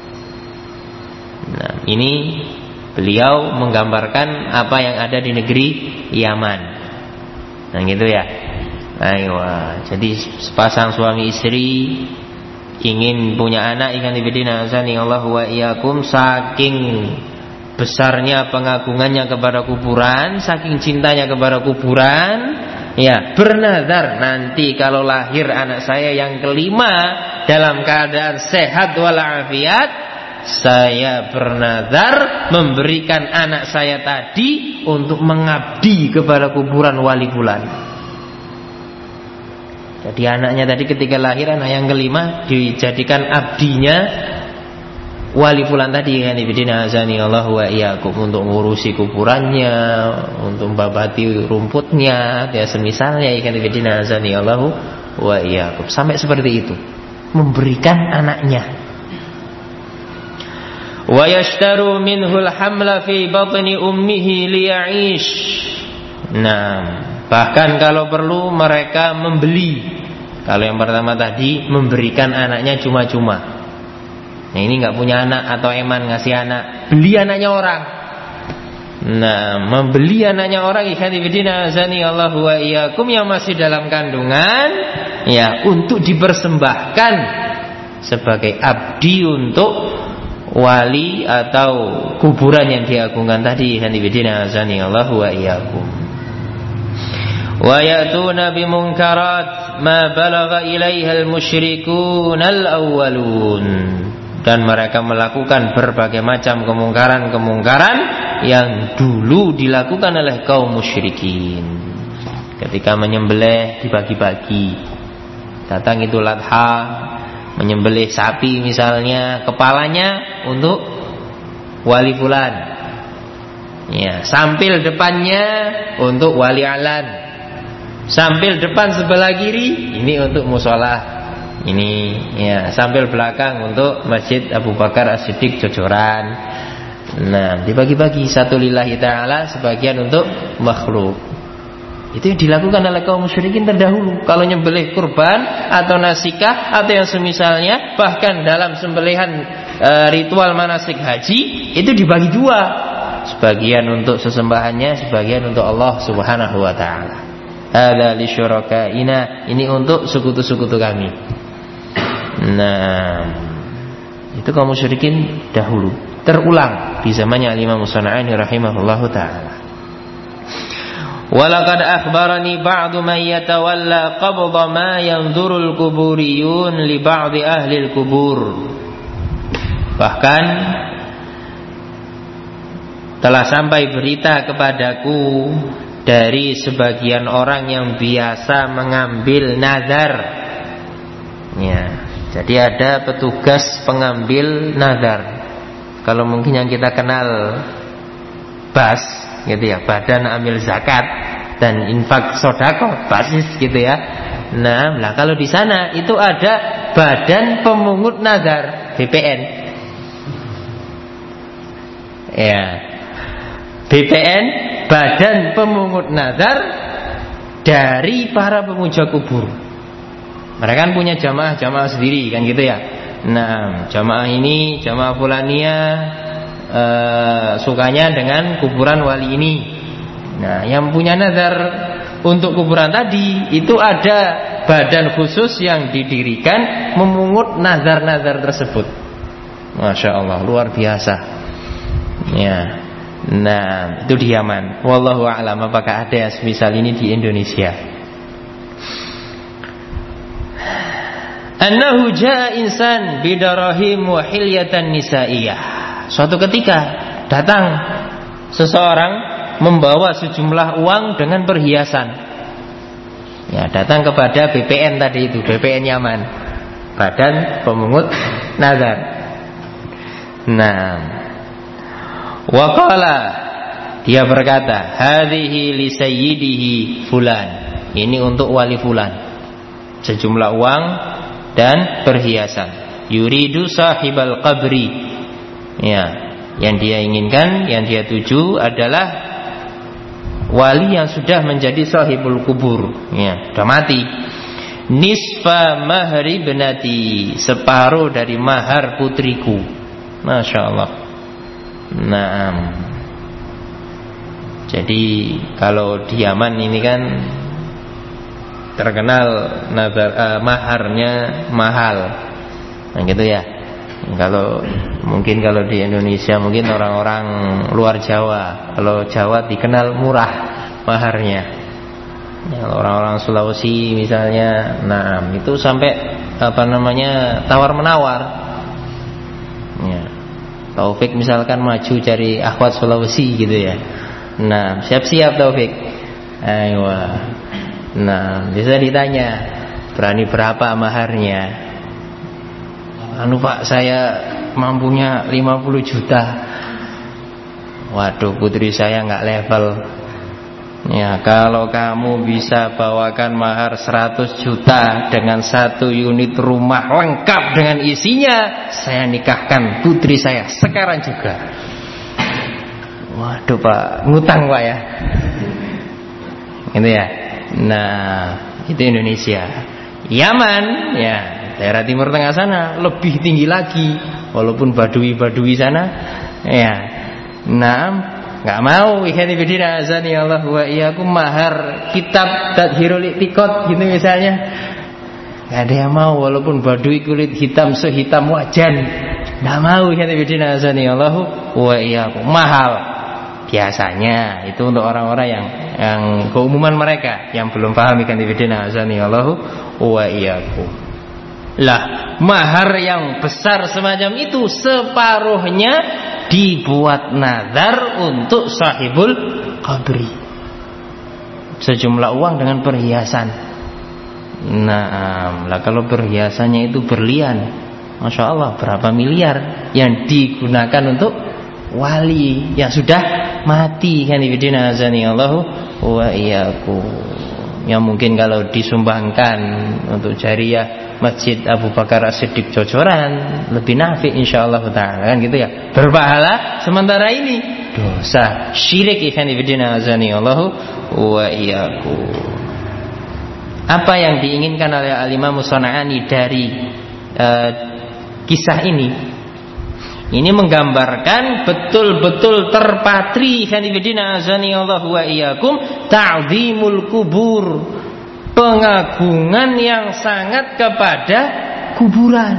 Nah, ini beliau menggambarkan apa yang ada di negeri Yaman. Nah, gitu ya. Ayo, jadi sepasang suami istri ingin punya anak, ikhwan fillah azani Allahu wa iyyakum, saking besarnya pengagungannya kepada kuburan, saking cintanya kepada kuburan, ya, bernazar, nanti kalau lahir anak saya yang kelima dalam keadaan sehat walafiat, saya bernazar memberikan anak saya tadi untuk mengabdi kepada kuburan wali fulan. Jadi anaknya tadi ketika lahir, anak yang kelima, dijadikan abdinya wali fulan tadi, kan ibadina azani Allah wa iyyakum, untuk ngurusi kuburannya, untuk membabati rumputnya, ya semisalnya, kan ibadina azani Allah wa iyyakum. Sampai seperti itu, memberikan anaknya. Wa yashtaru minhul hamla fi batni ummihi liya'ish. Nah, bahkan kalau perlu mereka membeli. Kalau yang pertama tadi memberikan anaknya cuma-cuma. Nah, ini enggak punya anak atau eman ngasih anak, beli anaknya orang. Nah, membeli anaknya orang, ikhwan fillah azani Allahu wa iyyakum, yang masih dalam kandungan, ya, untuk dipersembahkan sebagai abdi untuk wali atau kuburan yang diagungkan tadi, hanifidina azani Allahu wa iyyakum. Wa ya'tuna bimunkarat ma balagha ilaiha al-musyrikun al-awwalun, dan mereka melakukan berbagai macam kemungkaran-kemungkaran yang dulu dilakukan oleh kaum musyrikin. Ketika menyembelih dibagi-bagi, datang Idul Adha, menyembelih sapi misalnya, kepalanya untuk wali fulan, ya, sampil depannya untuk wali alan, sampil depan sebelah kiri ini untuk musola ini, ya, sampil belakang untuk Masjid Abu Bakar As-Siddiq Jojoran. Nah, dibagi-bagi, satu lillahi ta'ala, sebagian untuk makhluk. Itu yang dilakukan oleh kaum musyrikin terdahulu. Kalau nyembelih kurban atau nasikah atau yang semisalnya, bahkan dalam sembelihan ritual manasik haji, itu dibagi dua, sebagian untuk sesembahannya, sebagian untuk Allah Subhanahu wa taala. Hadza li syurakaina, ini untuk sekutu-sekutu kami. Nah, itu kaum musyrikin dahulu. Terulang di zamannya Imam As-San'ani rahimahullahu taala. Walaqad akhbarani ba'du man yatawalla qabda ma yanzurul kuburiyun li ba'di ahli al-kubur. Bahkan telah sampai berita kepadaku dari sebagian orang yang biasa mengambil nazar. Ya, jadi ada petugas pengambil nazar. Kalau mungkin yang kita kenal BAS gitu ya, Badan Amil Zakat dan Infak Sodaqah, basis gitu ya. Nah, kalau di sana itu ada Badan Pemungut Nazar, BPN. Ya, BPN, Badan Pemungut Nazar dari para pemuja kubur. Mereka kan punya jamaah sendiri kan gitu ya. Nah, jamaah ini, jamaah fulaniyah sukanya dengan kuburan wali ini. Nah, yang punya nazar untuk kuburan tadi itu ada badan khusus yang didirikan memungut nazar-nazar tersebut. Masya Allah, luar biasa. Ya. Nah, itu di Yaman. Wallahu a'lam, apakah ada yang semisal ini di Indonesia? Annahu jaa insan bidarahim wa hilyatan nisaiyah. Suatu ketika datang seseorang membawa sejumlah uang dengan perhiasan. Ya, datang kepada BPN tadi itu, BPN Yaman, Badan Pemungut Nazar. Nah, wa qala, dia berkata, hadhihi li sayyidihi fulan. Ini untuk wali fulan. Sejumlah uang dan perhiasan. Yuridu sahibal qabri. Ya, yang dia inginkan, yang dia tuju adalah wali yang sudah menjadi sahibul kubur. Ya, sudah mati. Nisfa mahri benati, separuh dari mahar putriku. Masya Allah. Nah, jadi kalau di Yaman ini kan terkenal maharnya mahal, nah gitu ya. Kalau mungkin kalau di Indonesia mungkin orang-orang luar Jawa, kalau Jawa dikenal murah maharnya. Ya, orang-orang Sulawesi misalnya, nah itu sampai tawar menawar. Ya, Taufik misalkan maju cari akhwat Sulawesi gitu ya. Nah, siap-siap Taufik. Ayo. Nah, bisa ditanya, berani berapa maharnya? Anu Pak, saya mampunya 50 juta. Waduh, putri saya nggak level. Ya, kalau kamu bisa bawakan mahar 100 juta dengan 1 unit rumah lengkap dengan isinya, saya nikahkan putri saya sekarang juga. Waduh Pak, ngutang Pak ya. Gitu ya. Nah, itu Indonesia. Yaman, ya daerah Timur Tengah sana lebih tinggi lagi, walaupun badui sana, ya. Nah, nggak mau ikhwan fillah azani Allah wa iyyakum mahar kitab Tadhirul I'tiqad gitu misalnya. Nggak ada yang mau, walaupun badui kulit hitam sehitam wajan, nggak mau ikhwan fillah azani Allah wa iyyakum. Mahal. Biasanya itu untuk orang-orang yang keumuman mereka yang belum paham ikan ibadina azani Allahu wa iyyakum. Lah, mahar yang besar semacam itu separuhnya dibuat nazar untuk sahibul qabri. Sejumlah uang dengan perhiasan. Nah, lah kalau perhiasannya itu berlian, Masya Allah berapa miliar yang digunakan untuk wali yang sudah mati kan ibadina azani Allahu wa iyyakum. Yang mungkin kalau disumbangkan untuk jariyah Masjid Abu Bakar As-Siddiq Jojoran lebih nafi insyaallah taala kan gitu ya. Berpahala, sementara ini dosa syirik ikhwan fillah azani Allahu wa iyyakum. Apa yang diinginkan oleh Al-Imam As-San'ani dari kisah ini? Ini menggambarkan betul-betul terpatri khanifidina azani Allah wa iyyakum ta'zimul kubur, pengagungan yang sangat kepada kuburan.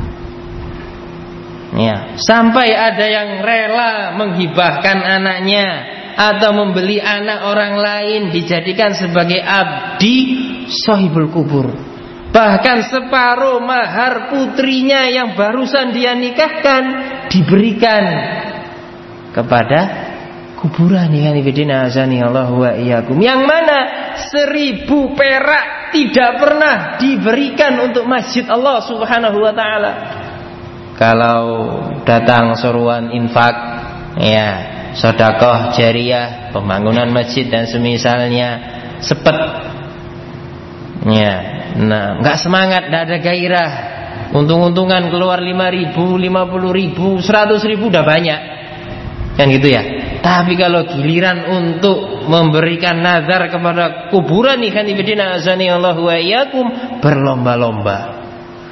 Ya, sampai ada yang rela menghibahkan anaknya atau membeli anak orang lain dijadikan sebagai abdi sahibul kubur. Bahkan separuh mahar putrinya yang barusan dia nikahkan diberikan kepada kuburan. Ya ibadina azani Allah wa iyyakum. Yang mana 1000 perak tidak pernah diberikan untuk masjid Allah Subhanahu wa taala. Kalau datang seruan infak, ya, sedekah jariyah, pembangunan masjid dan semisalnya, sepet. Ya, nah, enggak semangat, enggak ada gairah. Untung-untungan keluar 5.000, 50.000, 100.000 udah banyak. Kan gitu ya. Tapi kalau giliran untuk memberikan nazar kepada kuburan, ikhwan fillah azani Allah wa iyyakum, berlomba-lomba.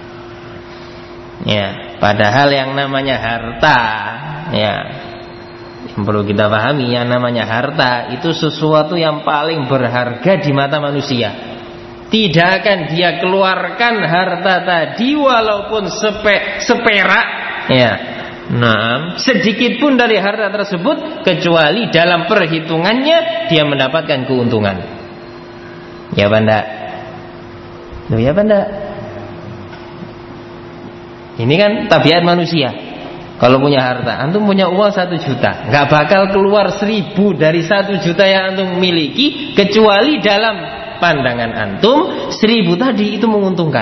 Ya, padahal yang namanya harta, ya, yang perlu kita pahami, yang namanya harta itu sesuatu yang paling berharga di mata manusia. Tidak akan dia keluarkan harta tadi walaupun seperak, ya, nah, sedikit pun dari harta tersebut kecuali dalam perhitungannya dia mendapatkan keuntungan. Ya banda, ya banda. Ini kan tabiat manusia. Kalau punya harta, antum punya uang 1 juta, nggak bakal keluar 1000 dari 1 juta yang antum miliki kecuali dalam pandangan antum 1000 tadi itu menguntungkan,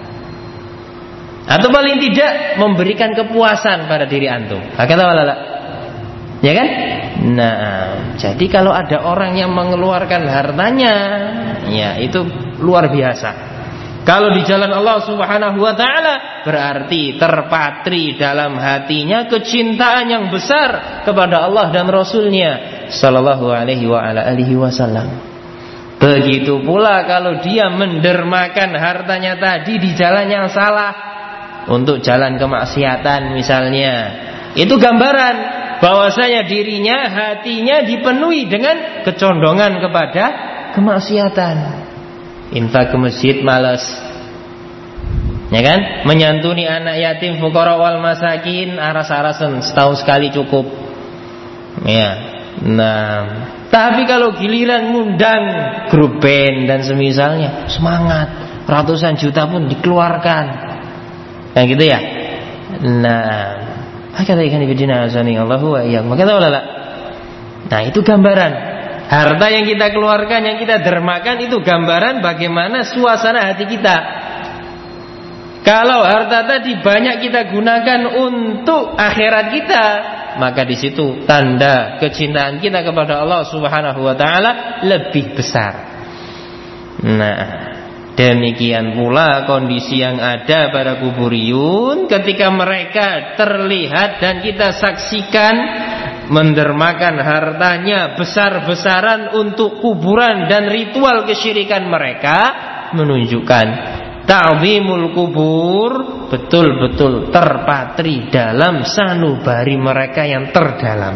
atau paling tidak memberikan kepuasan pada diri antum. Ya kan? Nah, jadi kalau ada orang yang mengeluarkan hartanya, ya itu luar biasa. Kalau di jalan Allah Subhanahu wa taala berarti terpatri dalam hatinya kecintaan yang besar kepada Allah dan Rasulnya sallallahu alaihi wa ala alihi wasallam. Begitu pula kalau dia mendermakan hartanya tadi di jalan yang salah, untuk jalan kemaksiatan misalnya, itu gambaran bahwasanya dirinya, hatinya dipenuhi dengan kecondongan kepada kemaksiatan. Infak ke masjid malas, ya kan? Menyantuni anak yatim, fuqara wal masakin, aras-arasan setahun sekali cukup. Ya. Nah, tapi kalau giliran ngundang grup band dan semisalnya, semangat, ratusan juta pun dikeluarkan. Nah gitu ya. Nah, hakata ikan ibadina azani Allahu wa iyyakum. Nah, itu gambaran. Harta yang kita keluarkan, yang kita dermakan, itu gambaran bagaimana suasana hati kita. Kalau harta tadi banyak kita gunakan untuk akhirat kita, maka di situ tanda kecintaan kita kepada Allah Subhanahu wa taala lebih besar. Nah, demikian pula kondisi yang ada pada kuburiyun ketika mereka terlihat dan kita saksikan mendermakan hartanya besar-besaran untuk kuburan dan ritual kesyirikan mereka, menunjukkan ta'zimul kubur betul-betul terpatri dalam sanubari mereka yang terdalam.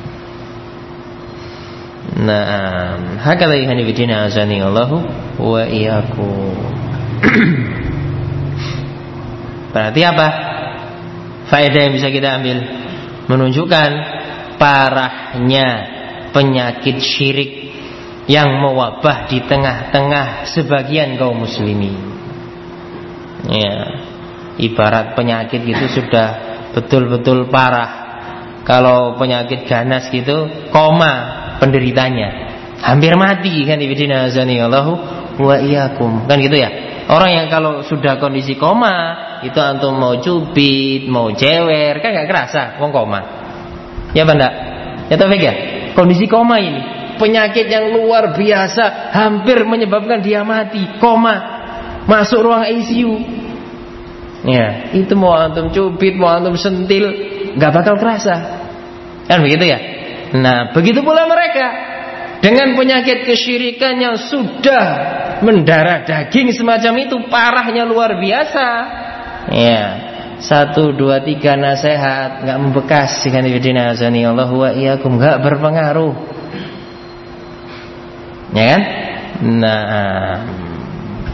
Nah, hakala ihani bidina azani Allahu wa iyyakum. Berarti apa? Faedah yang bisa kita ambil menunjukkan parahnya penyakit syirik yang mewabah di tengah-tengah sebagian kaum muslimin. Ya, ibarat penyakit itu sudah betul-betul parah. Kalau penyakit ganas gitu, koma penderitanya, hampir mati kan ibadina azani Allahu wa iyyakum. Kan gitu ya. Orang yang kalau sudah kondisi koma, itu antum mau cubit, mau jewer, kan enggak kerasa wong koma. Ya benda, ya Taufik ya. Kondisi koma ini penyakit yang luar biasa, hampir menyebabkan dia mati, koma, masuk ruang ICU. Ya, itu mau antum cubit, mau antum sentil, nggak bakal kerasa, kan begitu ya. Nah, begitu pula mereka dengan penyakit kesyirikan yang sudah mendarah daging semacam itu, parahnya luar biasa. Ya. 1, 2, 3 nasihat nggak membekas, kan ibadina azani Allah wa iyyakum, nggak berpengaruh, ya kan? Nah,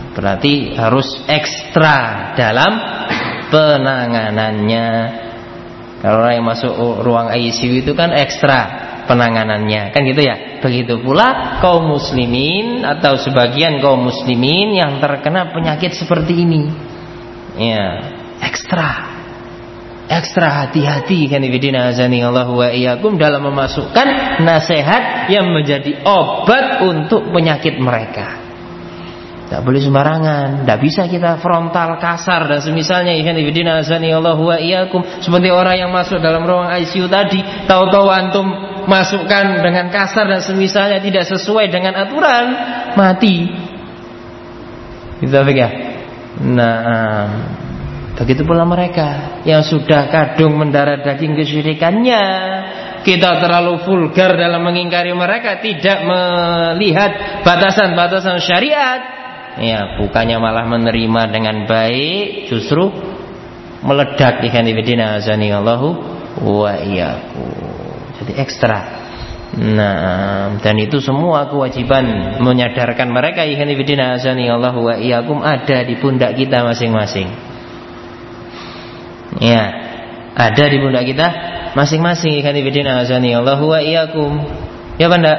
Berarti harus ekstra dalam penanganannya. Kalau orang yang masuk ruang ICU itu kan ekstra penanganannya, kan gitu ya. Begitu pula kaum muslimin atau sebagian kaum muslimin yang terkena penyakit seperti ini, ya ekstra hati-hati kan ibadina azani Allah wa iyyakum dalam memasukkan nasihat yang menjadi obat untuk penyakit mereka. Tidak boleh sembarangan, tidak bisa kita frontal, kasar dan semisalnya. Ikhwan fillah azani Allah wa iyyakum, seperti orang yang masuk dalam ruang ICU tadi, tahu-tahu antum masukkan dengan kasar dan semisalnya tidak sesuai dengan aturan, mati. Gitu ya. Nah, begitu pula mereka yang sudah kadung mendarah daging kesyirikannya. Kita terlalu vulgar dalam mengingkari mereka, tidak melihat batasan-batasan syariat. Ya, bukannya malah menerima dengan baik, justru meledak ikhwan fillah azani Allahu wa iyyakum. Jadi ekstra. Nah, dan itu semua kewajiban menyadarkan mereka ikhwan fillah azani Allahu wa iyyakum ada di pundak kita masing-masing. Ya, ada di pundak kita masing-masing ikhwan fillah azani Allahu wa iyyakum. Ya Banda?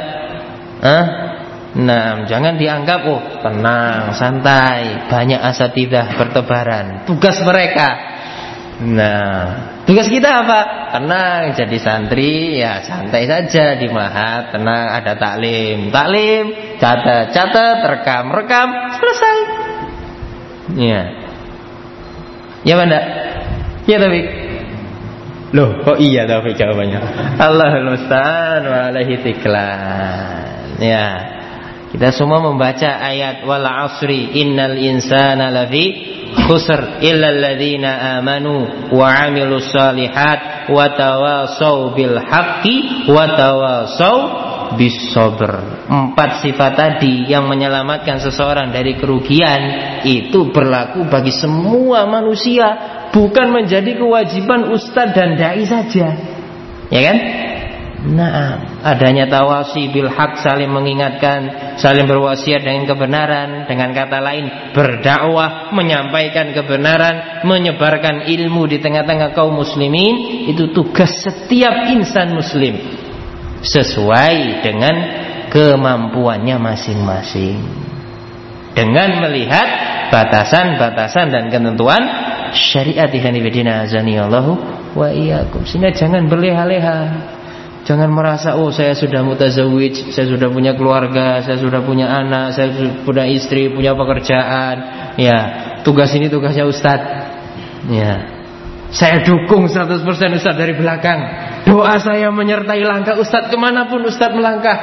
Nah, jangan dianggap tenang, santai, banyak asatidzah bertebaran. Tugas mereka. Nah, tugas kita apa? Tenang, jadi santri ya santai saja di mahat, tenang, ada taklim, catat, rekam, selesai. Ya. Ya Banda? Ya Taufik. Loh, kok iya Taufik jawabannya? Allahul musta'an wa alaihi tiklan. Ya. Kita semua membaca ayat wal asri innal insana lafi khusr illa alladzina amanu wa amilus solihat wa tawasau bil haqqi wa tawasau bis sabr. 4 sifat tadi yang menyelamatkan seseorang dari kerugian itu berlaku bagi semua manusia, bukan menjadi kewajiban ustadz dan dai saja. Ya kan? Nah, adanya tawasi bil haq, saling mengingatkan, saling berwasiat dengan kebenaran, dengan kata lain berdakwah, menyampaikan kebenaran, menyebarkan ilmu di tengah-tengah kaum muslimin, itu tugas setiap insan muslim sesuai dengan kemampuannya masing-masing, dengan melihat batasan-batasan dan ketentuan syariat. Ikhwanifidina azanillahu wa iyyakum. Sehingga jangan berleha-leha. Jangan merasa saya sudah mutazawwij, saya sudah punya keluarga, saya sudah punya anak, saya sudah punya istri, punya pekerjaan. Ya, tugas ini tugasnya ustadz. Ya, saya dukung 100% ustadz dari belakang. Doa saya menyertai langkah ustadz kemanapun ustadz melangkah.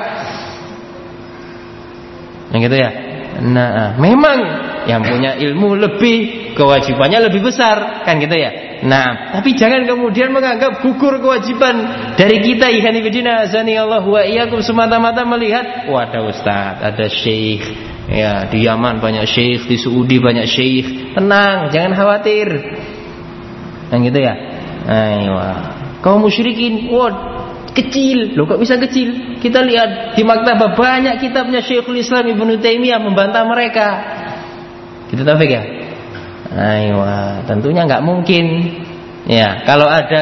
Yang gitu ya. Nah, memang yang punya ilmu lebih, kewajibannya lebih besar, kan gitu ya. Nah, tapi jangan kemudian menganggap gugur kewajiban dari kita ikhwanifidina azanillahu wa iyyakum semata-mata melihat ada ustaz, ada syekh, ya di Yaman banyak syekh, di Saudi banyak syekh. Tenang, jangan khawatir. Yang gitu ya. Ayo. Kaum musyrikin, kecil. Loh kok bisa kecil? Kita lihat di maktabah banyak kitabnya Syekhul Islam Ibnu Taimiyah membantah mereka. Gitu Taufik ya? Ayo, tentunya nggak mungkin. Ya, kalau ada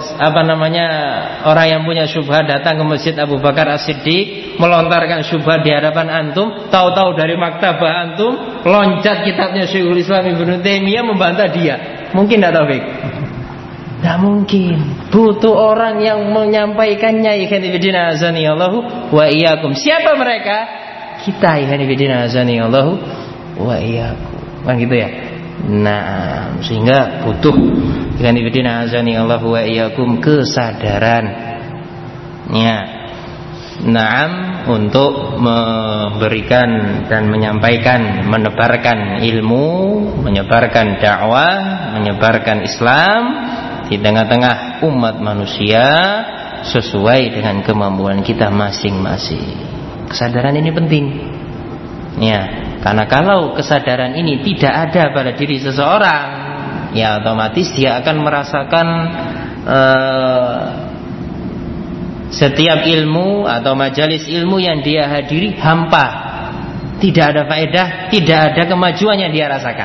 orang yang punya syubhat datang ke Masjid Abu Bakar As-Siddiq melontarkan syubhat di hadapan antum, tahu-tahu dari maktabah antum loncat kitabnya Syekhul Islam Ibnu Taimiyah membantah dia. Mungkin enggak Taufik? Enggak mungkin. Butuh orang yang menyampaikannya. Ikhwanifidina azanillahu wa iyyakum. Siapa mereka? Kita ikhwanifidina azanillahu wa iyyakum. Kan gitu ya. Nah, sehingga butuh ikhwanifidina azanillahu wa iyyakum kesadaran. Ya. Naam, untuk memberikan dan menyampaikan, menebarkan ilmu, menyebarkan dakwah, menyebarkan Islam di tengah-tengah umat manusia sesuai dengan kemampuan kita masing-masing. Kesadaran ini penting. Ya, karena kalau kesadaran ini tidak ada pada diri seseorang, ya otomatis dia akan merasakan setiap ilmu atau majalis ilmu yang dia hadiri hampa, tidak ada faedah, tidak ada kemajuan yang dia rasakan.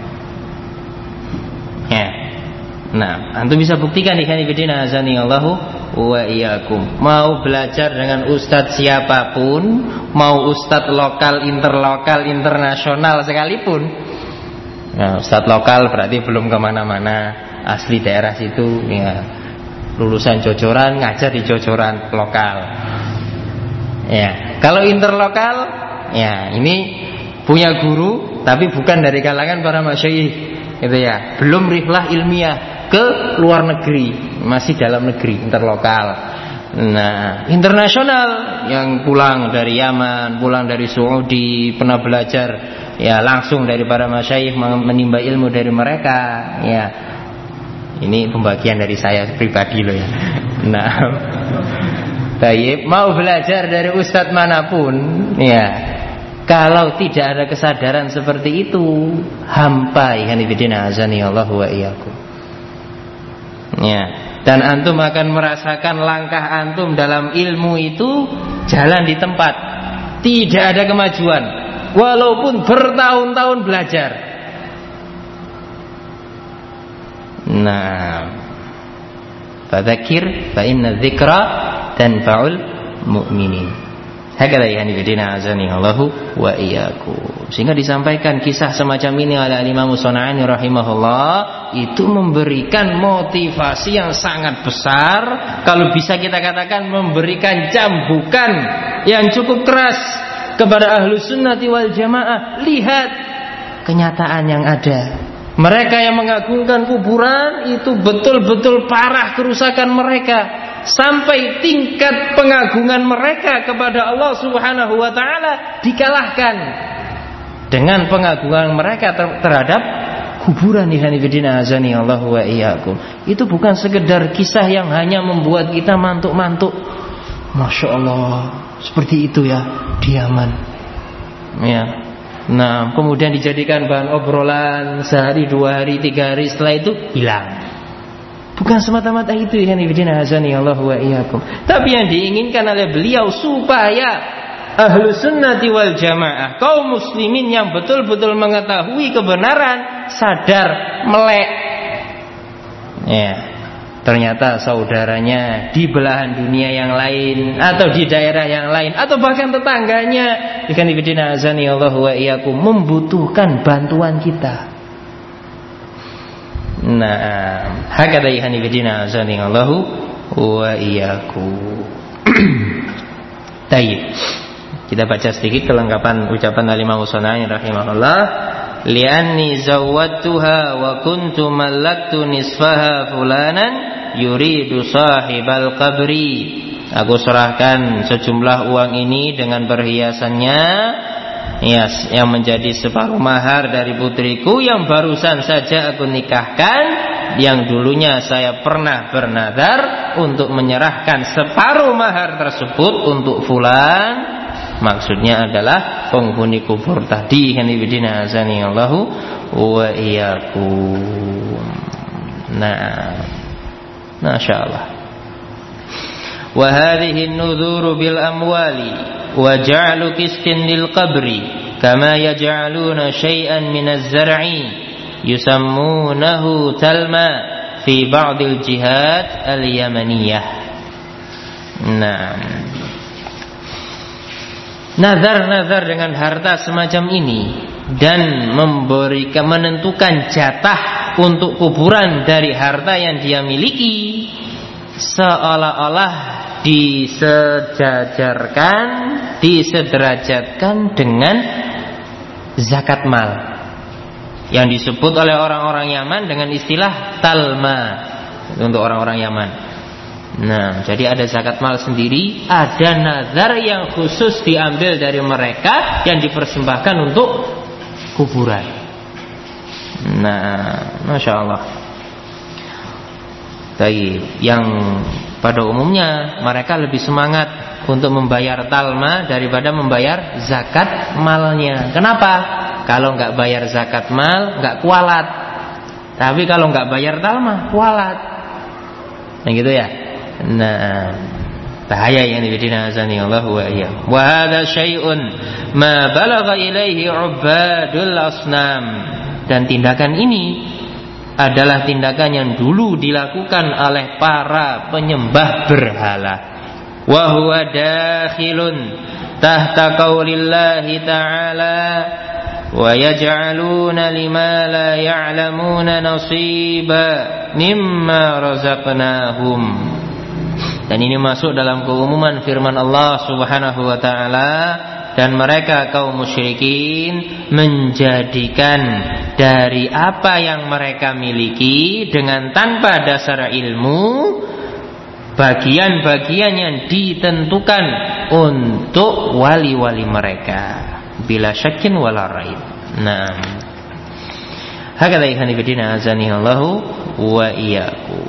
Ya. Nah, antum bisa buktikan ikhwan fillah azani Allahu wa iyyakum. Mau belajar dengan ustadz siapapun, mau ustadz lokal, interlokal, internasional sekalipun. Nah, ustadz lokal berarti belum kemana-mana, asli daerah situ, ya, lulusan Jojoran, ngajar di Jojoran lokal. Ya, kalau interlokal, ya ini punya guru, tapi bukan dari kalangan para masyayikh, gitu ya. Belum rihlah ilmiah ke luar negeri, masih dalam negeri, interlokal. Nah, internasional yang pulang dari Yaman, pulang dari Saudi, pernah belajar ya langsung dari para masyayikh, menimba ilmu dari mereka. Ya, ini pembagian dari saya pribadi loh ya. Nah, baik, mau belajar dari ustadz manapun, ya, kalau tidak ada kesadaran seperti itu, hampa ikhwan fillah azani Allahu wa iyyakum. Ya, dan antum akan merasakan langkah antum dalam ilmu itu jalan di tempat, tidak ada kemajuan, walaupun bertahun-tahun belajar. Nah, fadzakir fa inna dzikra tanfa'ul mu'minin. Hakala yani bidina azani Allahu wa iyyakum. Sehingga disampaikan kisah semacam ini oleh Imam Shona'ani rahimahullah, itu memberikan motivasi yang sangat besar. Kalau bisa kita katakan memberikan cambukan yang cukup keras kepada ahlu sunnati wal jamaah. Lihat kenyataan yang ada. Mereka yang mengagungkan kuburan itu betul-betul parah kerusakan mereka, sampai tingkat pengagungan mereka kepada Allah Subhanahu wa taala dikalahkan dengan pengagungan mereka terhadap kuburan. Ikhwanifidina azani Allahu wa iyyakum. Itu bukan sekedar kisah yang hanya membuat kita mantuk-mantuk. Masya Allah, seperti itu ya di Yaman. Ya. Nah, kemudian dijadikan bahan obrolan sehari, 2 hari, 3 hari, setelah itu hilang. Bukan semata-mata itu yang ibadina azani Allahu wa iyyakum. Tapi yang diinginkan oleh beliau supaya ahlu sunnati wal jamaah, kaum muslimin yang betul-betul mengetahui kebenaran, sadar, melek. Ya, ternyata saudaranya di belahan dunia yang lain, atau di daerah yang lain, atau bahkan tetangganya, ikan ibadina azani Allahu wa iyyakum, membutuhkan bantuan kita. Nah, hakada ihani bidina azani Allahu wa iyyakum. Tayyib. Kita baca sedikit kelengkapan ucapan Imam Shona'ani rahimahullah. Li'anni zawwadtuha wa kuntu mallaktu nisfaha fulanan yuridu sahibal qabri. Aku serahkan sejumlah uang ini dengan perhiasannya, yes, yang menjadi separuh mahar dari putriku yang barusan saja aku nikahkan, yang dulunya saya pernah bernadar untuk menyerahkan separuh mahar tersebut untuk fulan. Maksudnya adalah penghuni kubur tadi. Hanifidina azani Allahu wa iyyakum. Nah, Masya Allah. Wa hadhihi an-nudhuru bil amwali wa ja'lu qistin lil qabri kama yaj'aluna shay'an min az-zar'i yusammunahu talma fi ba'd al-jihad al-yamaniyah. Nah, nazar-nazar dengan harta semacam ini dan memberikan, menentukan jatah untuk kuburan dari harta yang dia miliki, seolah-olah disejajarkan, disederajatkan dengan zakat mal, yang disebut oleh orang-orang Yaman dengan istilah talma untuk orang-orang Yaman. Nah, jadi ada zakat mal sendiri, ada nazar yang khusus diambil dari mereka yang dipersembahkan untuk kuburan. Nah, Masya Allah. Baik, yang pada umumnya mereka lebih semangat untuk membayar talma daripada membayar zakat malnya. Kenapa? Kalau nggak bayar zakat mal nggak kualat, tapi kalau nggak bayar talma kualat. Yang gitu ya. Nah, Bahaya yang dibidina azani Allah wa iyyakum. Wa hadza syai'un ma balagha ilaihi ubadul asnam. Dan tindakan ini adalah tindakan yang dulu dilakukan oleh para penyembah berhala. Wa huwa dakhilun tahta qaulillahi ta'ala wa yaj'aluna lima la ya'lamuna nasiba mimma razaqnahum. Dan ini masuk dalam keumuman firman Allah Subhanahu wa taala, dan mereka kaum musyrikin menjadikan dari apa yang mereka miliki dengan tanpa dasar ilmu bagian-bagian yang ditentukan untuk wali-wali mereka bila syakin wala raib. Nah, hakadha ikhwani fillah azani Allahu wa iyyakum.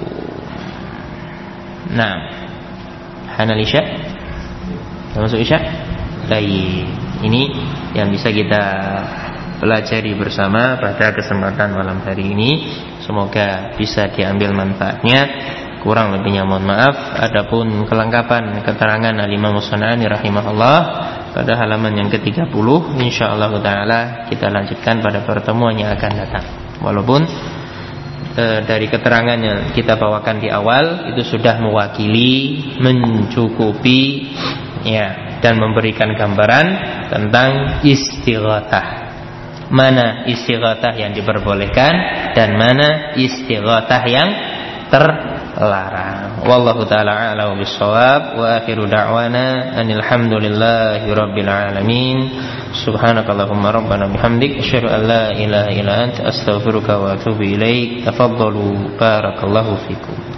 Nah, hanal isya, masuk isya. Baik, ini yang bisa kita pelajari bersama pada kesempatan malam hari ini. Semoga bisa diambil manfaatnya. Kurang lebihnya mohon maaf. Adapun kelengkapan keterangan Al-Imam As-San'ani rahimahullah pada halaman yang ke-30, insyaallah taala kita lanjutkan pada pertemuan yang akan datang. Walaupun dari keterangan yang kita bawakan di awal itu sudah mewakili, mencukupi ya, dan memberikan gambaran tentang istighatsah. Mana istighatsah yang diperbolehkan dan mana istighatsah yang terlarang. Wallahu taala a'lam bissawab. Wa akhiru da'wana anil hamdulillahi rabbil alamin. Subhanakallahumma rabbana bihamdik asyhadu an la ilaha illa anta astaghfiruka wa atubu ilaik. Tafaddalu barakallahu fikum.